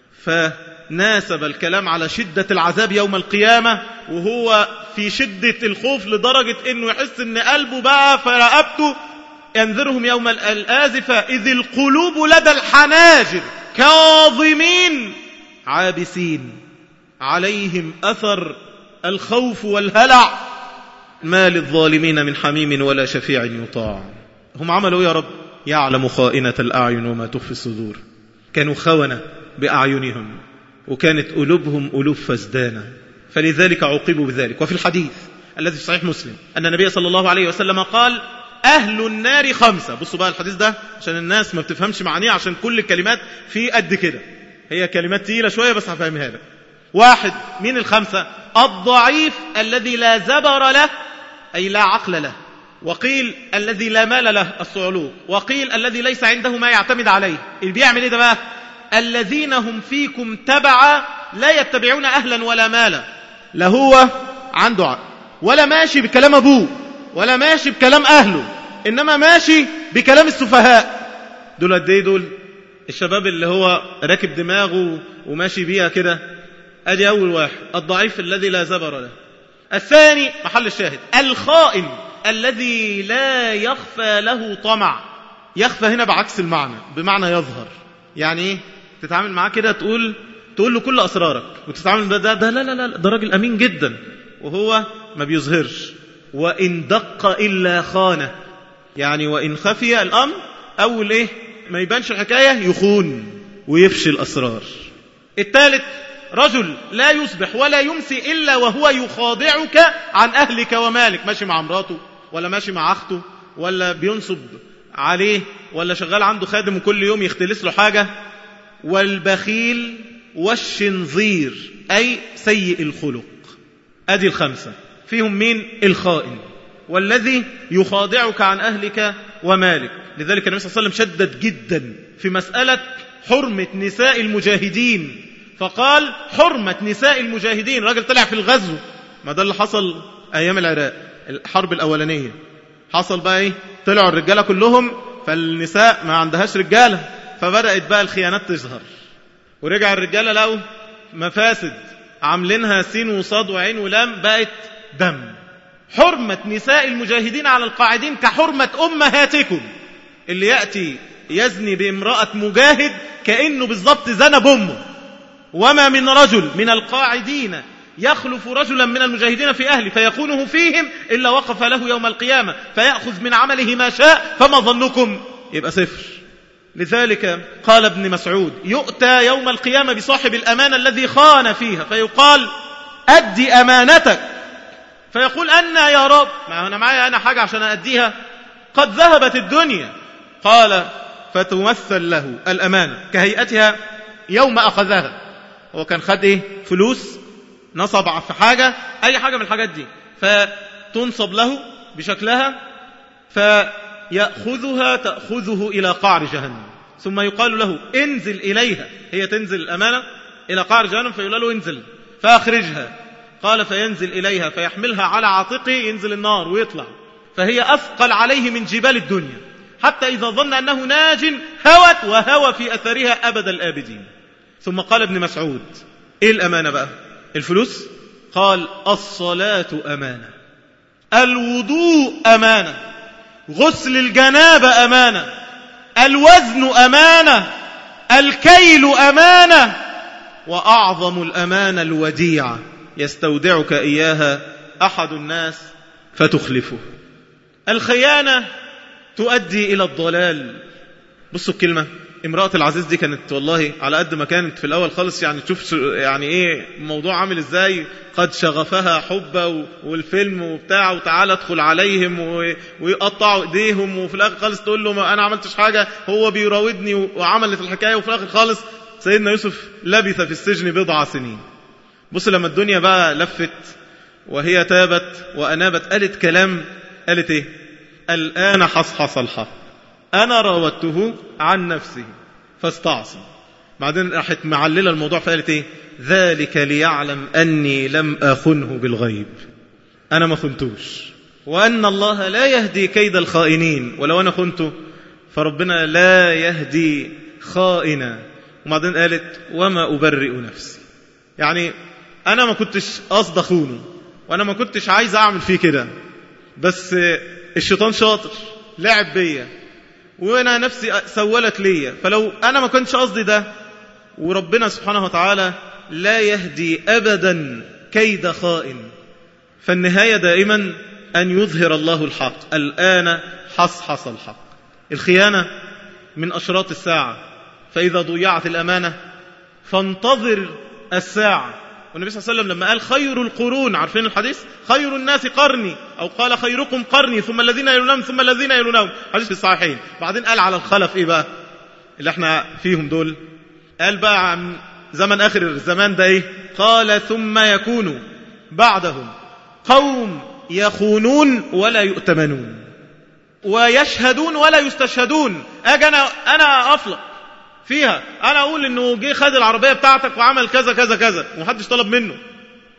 Speaker 1: فناسب الكلام على شدة العذاب يوم القيامة، وهو في شدة الخوف لدرجة انه يحس ان قلبه بقى في رقبته. ينذرهم يوم الآزفة إذ القلوب لدى الحناجر كاظمين عابسين عليهم أثر الخوف والهلع ما للظالمين من حميم ولا شفيع يطاع. هم عملوا يا رب؟ يعلم خائنة الأعين وما تخفي الصدور. كانوا خونة بأعينهم، وكانت قلوبهم قلوب فسدانة، فلذلك عوقبوا بذلك. وفي الحديث الذي في صحيح مسلم أن النبي صلى الله عليه وسلم قال: أهل النار خمسة. بصوا بقى الحديث ده عشان الناس ما بتفهمش معانيه، عشان كل الكلمات فيه قد كده، هي كلمات تقيلة شوية بس هفهمها لك. واحد، مين الخمسة؟ الضعيف الذي لا زبر له أي لا عقل له، وقيل الذي لا مال له الصعلوك، وقيل الذي ليس عنده ما يعتمد عليه. اللي بيعمل ايه ده بقى؟ الذين هم فيكم تبعا لا يتبعون أهلا ولا مالا. لا هو عنده عقل ولا ماشي بكلام أبوه ولا ماشي بكلام أهله إنما ماشي بكلام السفهاء. دول قد ايه دول؟ الشباب اللي هو راكب دماغه وماشي بيها كده. ادي اول واحد، الضعيف الذي لا زبر له. الثاني محل الشاهد، الخائن الذي لا يخفى له طمع. يخفى هنا بعكس المعنى، بمعنى يظهر. يعني ايه؟ تتعامل معاه كده تقول تقول له كل اسرارك، وتتعامل ده ده, ده لا لا لا ده راجل امين جدا، وهو ما بيظهرش. وان دق الا خانه، يعني وان خفي الامر اول ايه ما يبانش الحكايه يخون ويفشي الاسرار. الثالث، رجل لا يصبح ولا يمسي إلا وهو يخاضعك عن أهلك ومالك. ماشي مع مراته، ولا ماشي مع أخته، ولا بينصب عليه، ولا شغال عنده خادم وكل يوم يختلس له حاجة. والبخيل والشنظير أي سيء الخلق. أدي الخمسة. فيهم مين؟ الخائن والذي يخاضعك عن أهلك ومالك. لذلك النبي صلى الله عليه وسلم شدد جدا في مسألة حرمة نساء المجاهدين، فقال حرمة نساء المجاهدين. راجل طلع في الغزو، ما ده اللي حصل أيام العراق الحرب الأولانية. حصل بقى إيه؟ طلعوا الرجالة كلهم، فالنساء ما عندهاش رجالة، فبدأت بقى الخيانات تظهر. ورجع الرجالة لقوا مفاسد عاملينها سين وصاد وعين ولام، بقت دم. حرمة نساء المجاهدين على القاعدين كحرمة أمهاتكم. اللي يأتي يزني بامرأة مجاهد كأنه بالضبط زنى بأمه. وما من رجل من القاعدين يخلف رجلا من المجاهدين في أهله فيخونه فيهم إلا وقف له يوم القيامة فيأخذ من عمله ما شاء، فما ظنكم؟ يبقى صفر. لذلك قال ابن مسعود: يؤتى يوم القيامة بصاحب الأمانة الذي خان فيها، فيقال: أدي أمانتك. فيقول: أنا يا رب، ما أنا معايا أنا حاجة عشان أديها، قد ذهبت الدنيا. قال: فتمثل له الأمانة كهيئتها يوم أخذها. هو كان خد إيه؟ فلوس، نصب في حاجة، أي حاجة من الحاجات دي، فتنصب له بشكلها، فيأخذها تأخذه إلى قعر جهنم، ثم يقال له: انزل إليها. هي تنزل الأمانة إلى قعر جهنم، فيقول له: انزل فأخرجها. قال: فينزل إليها فيحملها على عاتقه، ينزل النار ويطلع، فهي أثقل عليه من جبال الدنيا، حتى إذا ظن أنه ناج هوت وهوى في أثرها أبد الآبدين. ثم قال ابن مسعود: إيه الأمانة بقى؟ الفلوس؟ قال: الصلاة أمانة، الوضوء أمانة، غسل الجنابة أمانة، الوزن أمانة، الكيل أمانة، وأعظم الأمانة الوديعة يستودعك إياها أحد الناس فتخلفه. الخيانة تؤدي إلى الضلال. بصوا الكلمة، امرأة العزيز دي كانت والله على قد ما كانت في الأول خالص، يعني تشوف يعني إيه الموضوع عامل إزاي، قد شغفها حبة والفيلم وبتاع، وتعالى ادخل عليهم ويقطعوا إيديهم، وفي الآخر خالص تقول له: ما أنا عملتش حاجة، هو بيراودني وعملت الحكاية. وفي الآخر خالص سيدنا يوسف لبث في السجن بضع سنين. بص لما الدنيا بقى لفت وهي تابت وأنابت، قالت كلام، قالت إيه؟ الآن حصحص الحق، أنا راودته عن نفسه فاستعصم. بعدين راحت معللة الموضوع، فقالت إيه؟ ذلك ليعلم أني لم أخنه بالغيب، أنا ما خنتوش، وأن الله لا يهدي كيد الخائنين، ولو أنا خنته فربنا لا يهدي خائنا. وبعدين قالت: وما أبرئ نفسي، يعني أنا ما كنتش قصد أخونه، وأنا ما كنتش عايز أعمل فيه كده، بس الشيطان شاطر لعب بيا، وأنا نفسي سولت ليا، فلو أنا ما كنتش قصدي ده. وربنا سبحانه وتعالى لا يهدي أبدا كيد خائن، فالنهاية دائما أن يظهر الله الحق. الآن حصحص الحق. الخيانة من أشراط الساعة، فإذا ضيعت الأمانة فانتظر الساعة. والنبي صلى الله عليه وسلم لما قال خير القرون، عارفين الحديث؟ خير الناس قرني، أو قال خيركم قرني ثم الذين يلونهم ثم الذين يلونهم، حديث في الصحيحين. بعدين قال على الخلف إيه بقى اللي احنا فيهم دول؟ قال بقى عن زمن آخر الزمان ده إيه؟ قال: ثم يكون بعدهم قوم يخونون ولا يؤتمنون، ويشهدون ولا يستشهدون. أجي أنا أنا أفلق فيها، أنا أقول إنه جه خد العربية بتاعتك وعمل كذا كذا كذا ومحدش طلب منه.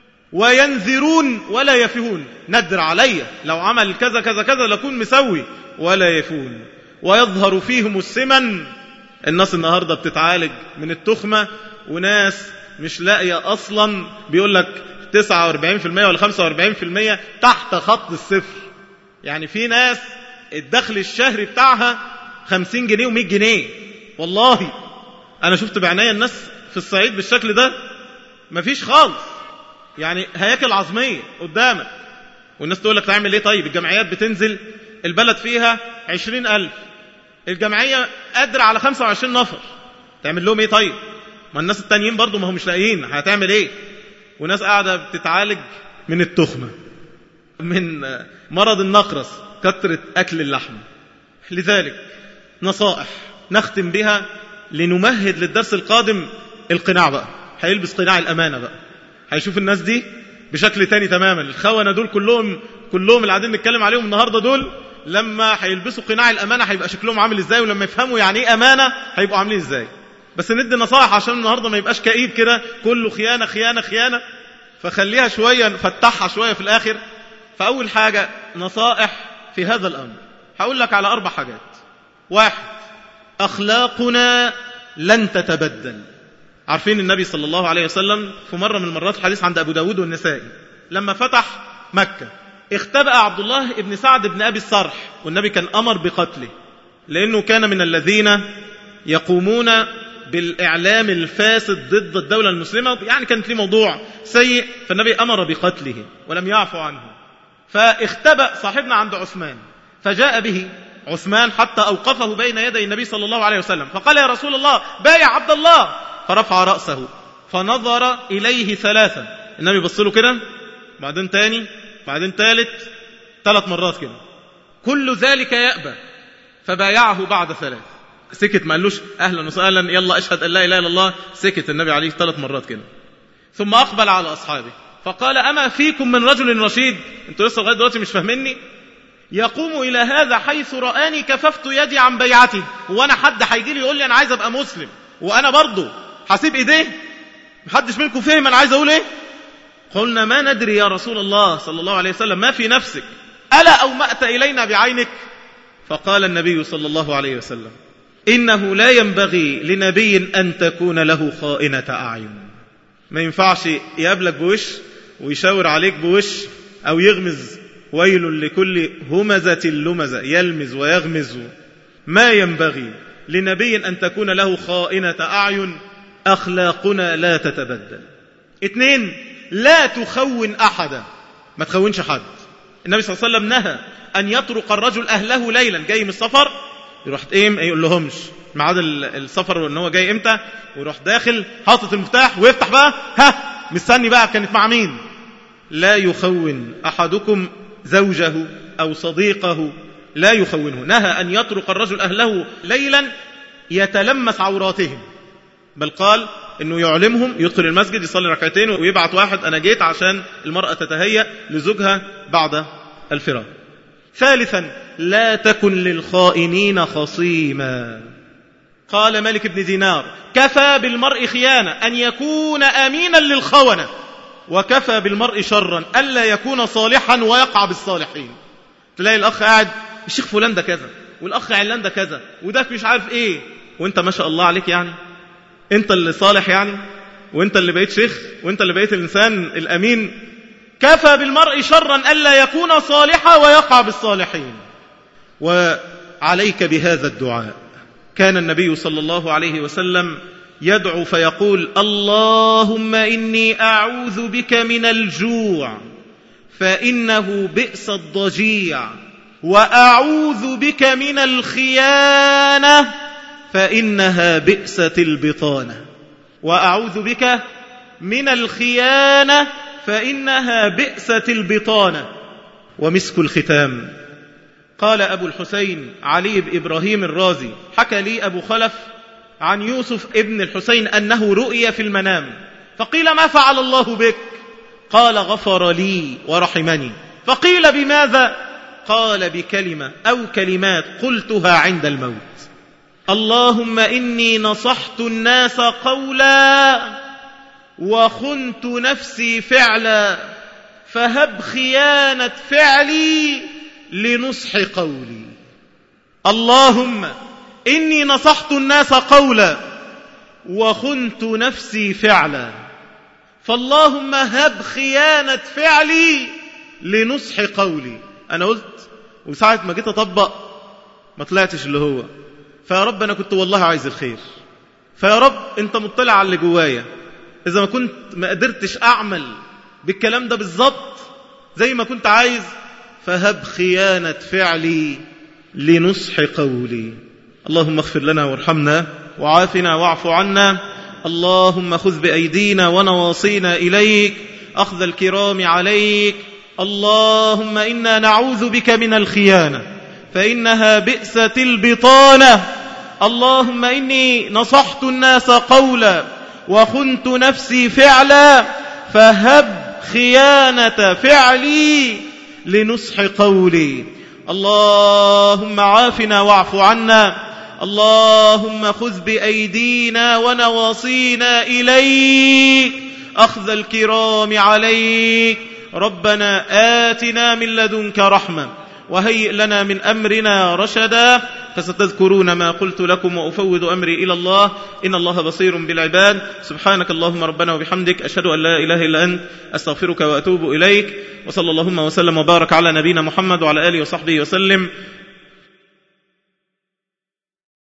Speaker 1: وينذرون ولا يفيهون، ندر عليا لو عمل كذا كذا كذا لكون مسوي، ولا يفون ويظهر فيهم السمن. الناس النهاردة بتتعالج من التخمة، وناس مش لاقية أصلا، بيقول لك تسعة وأربعين بالمئة ولا خمسة وأربعين بالمئة تحت خط الصفر. يعني في ناس الدخل الشهري بتاعها خمسين جنيه ومئة جنيه. والله أنا شفت بعناية الناس في الصعيد بالشكل ده، مفيش خالص، يعني هياكل عظمية قدامك. والناس تقول لك تعمل ايه؟ طيب الجمعيات بتنزل البلد فيها عشرين ألف، الجمعية قادرة على خمسة وعشرين نفر، تعمل لهم ايه؟ طيب ما الناس التانيين برضو ما هم مش لاقيين، هتعمل ايه؟ وناس قاعدة بتتعالج من التخمة، من مرض النقرس، كثرة أكل اللحم. لذلك نصائح نختم بها لنمهد للدرس القادم. القناع بقى، هيلبس قناع الأمانة بقى، هيشوف الناس دي بشكل تاني تماما. الخونة دول كلهم كلهم اللي قاعدين نتكلم عليهم النهاردة دول لما هيلبسوا قناع الأمانة هيبقى شكلهم عامل ازاي، ولما يفهموا يعني ايه أمانة هيبقوا عاملين ازاي. بس ندي نصائح عشان النهاردة ما يبقاش كئيب كده كله خيانة خيانة خيانة، فخليها شوية نفتحها شوية في الآخر. فأول حاجة نصائح في هذا الأمر، هقول لك على أربع حاجات. واحد، أخلاقنا لن تتبدل. عارفين النبي صلى الله عليه وسلم في مرة من المرات، الحديث عند أبو داود والنسائي، لما فتح مكة اختبأ عبد الله ابن سعد بن أبي الصرح، والنبي كان أمر بقتله لأنه كان من الذين يقومون بالإعلام الفاسد ضد الدولة المسلمة، يعني كانت ليه موضوع سيء، فالنبي أمر بقتله ولم يعفو عنه. فاختبأ صاحبنا عند عثمان، فجاء به عثمان حتى أوقفه بين يدي النبي صلى الله عليه وسلم، فقال يا رسول الله بايع عبد الله، فرفع رأسه فنظر إليه ثلاثة. النبي بص له كده، بعدين تاني، بعدين ثالث، ثلاث مرات كده، كل ذلك يأبى، فبايعه بعد ثلاث. سكت، ما قالوش أهلا وسهلا يلا أشهد أن لا إله إلا الله، سكت النبي عليه ثلاث مرات كده. ثم أقبل على أصحابه فقال أما فيكم من رجل رشيد؟ أنتوا لسه لغاية دلوقتي مش فاهميني؟ يقوم إلى هذا حيث رآني كففت يدي عن بيعته. وأنا حد هيجي لي يقول لي أنا عايز أبقى مسلم وأنا برضو حسيب إيديه؟ محدش منكم فهم أنا عايز أقول إيه؟ قلنا ما ندري يا رسول الله صلى الله عليه وسلم، ما في نفسك؟ ألا أومأت إلينا بعينك؟ فقال النبي صلى الله عليه وسلم إنه لا ينبغي لنبي أن تكون له خائنة أعين. ما ينفعش يقابلك بوش ويشاور عليك بوش، أو يغمز، ويل لكل همزة لمزة، يلمز ويغمز. ما ينبغي لنبي أن تكون له خائنة أعين. أخلاقنا لا تتبدل. اثنين، لا تخون أحدا، ما تخونش حد. النبي صلى الله عليه وسلم نهى أن يطرق الرجل أهله ليلا، جاي من السفر يروح ايه يقول لهمش ميعاد السفر وان هو جاي امتى، ويروح داخل حاطط المفتاح ويفتح بقى، ها مستني بقى كانت مع مين. لا يخون أحدكم زوجه أو صديقه، لا يخونه. نهى أن يطرق الرجل أهله ليلا يتلمس عوراتهم، بل قال إنه يعلمهم، يدخل المسجد يصلي ركعتين ويبعت واحد أنا جيت عشان المرأة تتهيأ لزوجها بعد الفراق. ثالثا، لا تكن للخائنين خصيما. قال مالك بن دينار كفى بالمرء خيانة أن يكون أمينا للخونة، وكفى بالمرء شرا ألا يكون صالحا ويقع بالصالحين. تلاقي الأخ قاعد الشيخ فلان ده كذا، والأخ علان ده كذا، وده مش عارف إيه، وإنت ما شاء الله عليك يعني إنت اللي صالح يعني، وإنت اللي بقيت شيخ، وإنت اللي بقيت الإنسان الأمين. كفى بالمرء شرا ألا يكون صالحا ويقع بالصالحين. وعليك بهذا الدعاء. كان النبي صلى الله عليه وسلم يدعو فيقول اللهم إني أعوذ بك من الجوع فإنه بئس الضجيع، وأعوذ بك من الخيانة فإنها بئست البطانة، وأعوذ بك من الخيانة فإنها بئست البطانة. ومسك الختام. قال أبو الحسين علي بن إبراهيم الرازي حكى لي أبو خلف عن يوسف ابن الحسين أنه رؤي في المنام، فقيل ما فعل الله بك؟ قال غفر لي ورحمني. فقيل بماذا؟ قال بكلمة أو كلمات قلتها عند الموت: اللهم إني نصحت الناس قولا وخنت نفسي فعلا، فهب خيانة فعلي لنصح قولي. اللهم إني نصحت الناس قولا وخنت نفسي فعلا، فاللهم هب خيانة فعلي لنصح قولي. أنا قلت وساعة ما جيت أطبق ما طلعتش اللي هو، فيا رب أنا كنت والله عايز الخير، فيا رب أنت مطلع على اللي جوايا، إذا ما كنت ما قدرتش أعمل بالكلام ده بالظبط زي ما كنت عايز، فهب خيانة فعلي لنصح قولي. اللهم اغفر لنا وارحمنا وعافنا واعف عنا. اللهم خذ بأيدينا ونواصينا إليك أخذ الكرام عليك. اللهم إنا نعوذ بك من الخيانة فإنها بئست البطانة. اللهم إني نصحت الناس قولا وخنت نفسي فعلا، فهب خيانة فعلي لنصح قولي. اللهم عافنا واعف عنا. اللهم خذ بأيدينا ونواصينا إليك أخذ الكرام عليك. ربنا آتنا من لدنك رحمة وهيئ لنا من أمرنا رشدا. فستذكرون ما قلت لكم وأفوض أمري إلى الله، إن الله بصير بالعباد. سبحانك اللهم ربنا وبحمدك، أشهد أن لا إله إلا أنت، أستغفرك وأتوب إليك. وصلى اللهم وسلم وبارك على نبينا محمد وعلى آله وصحبه وسلم.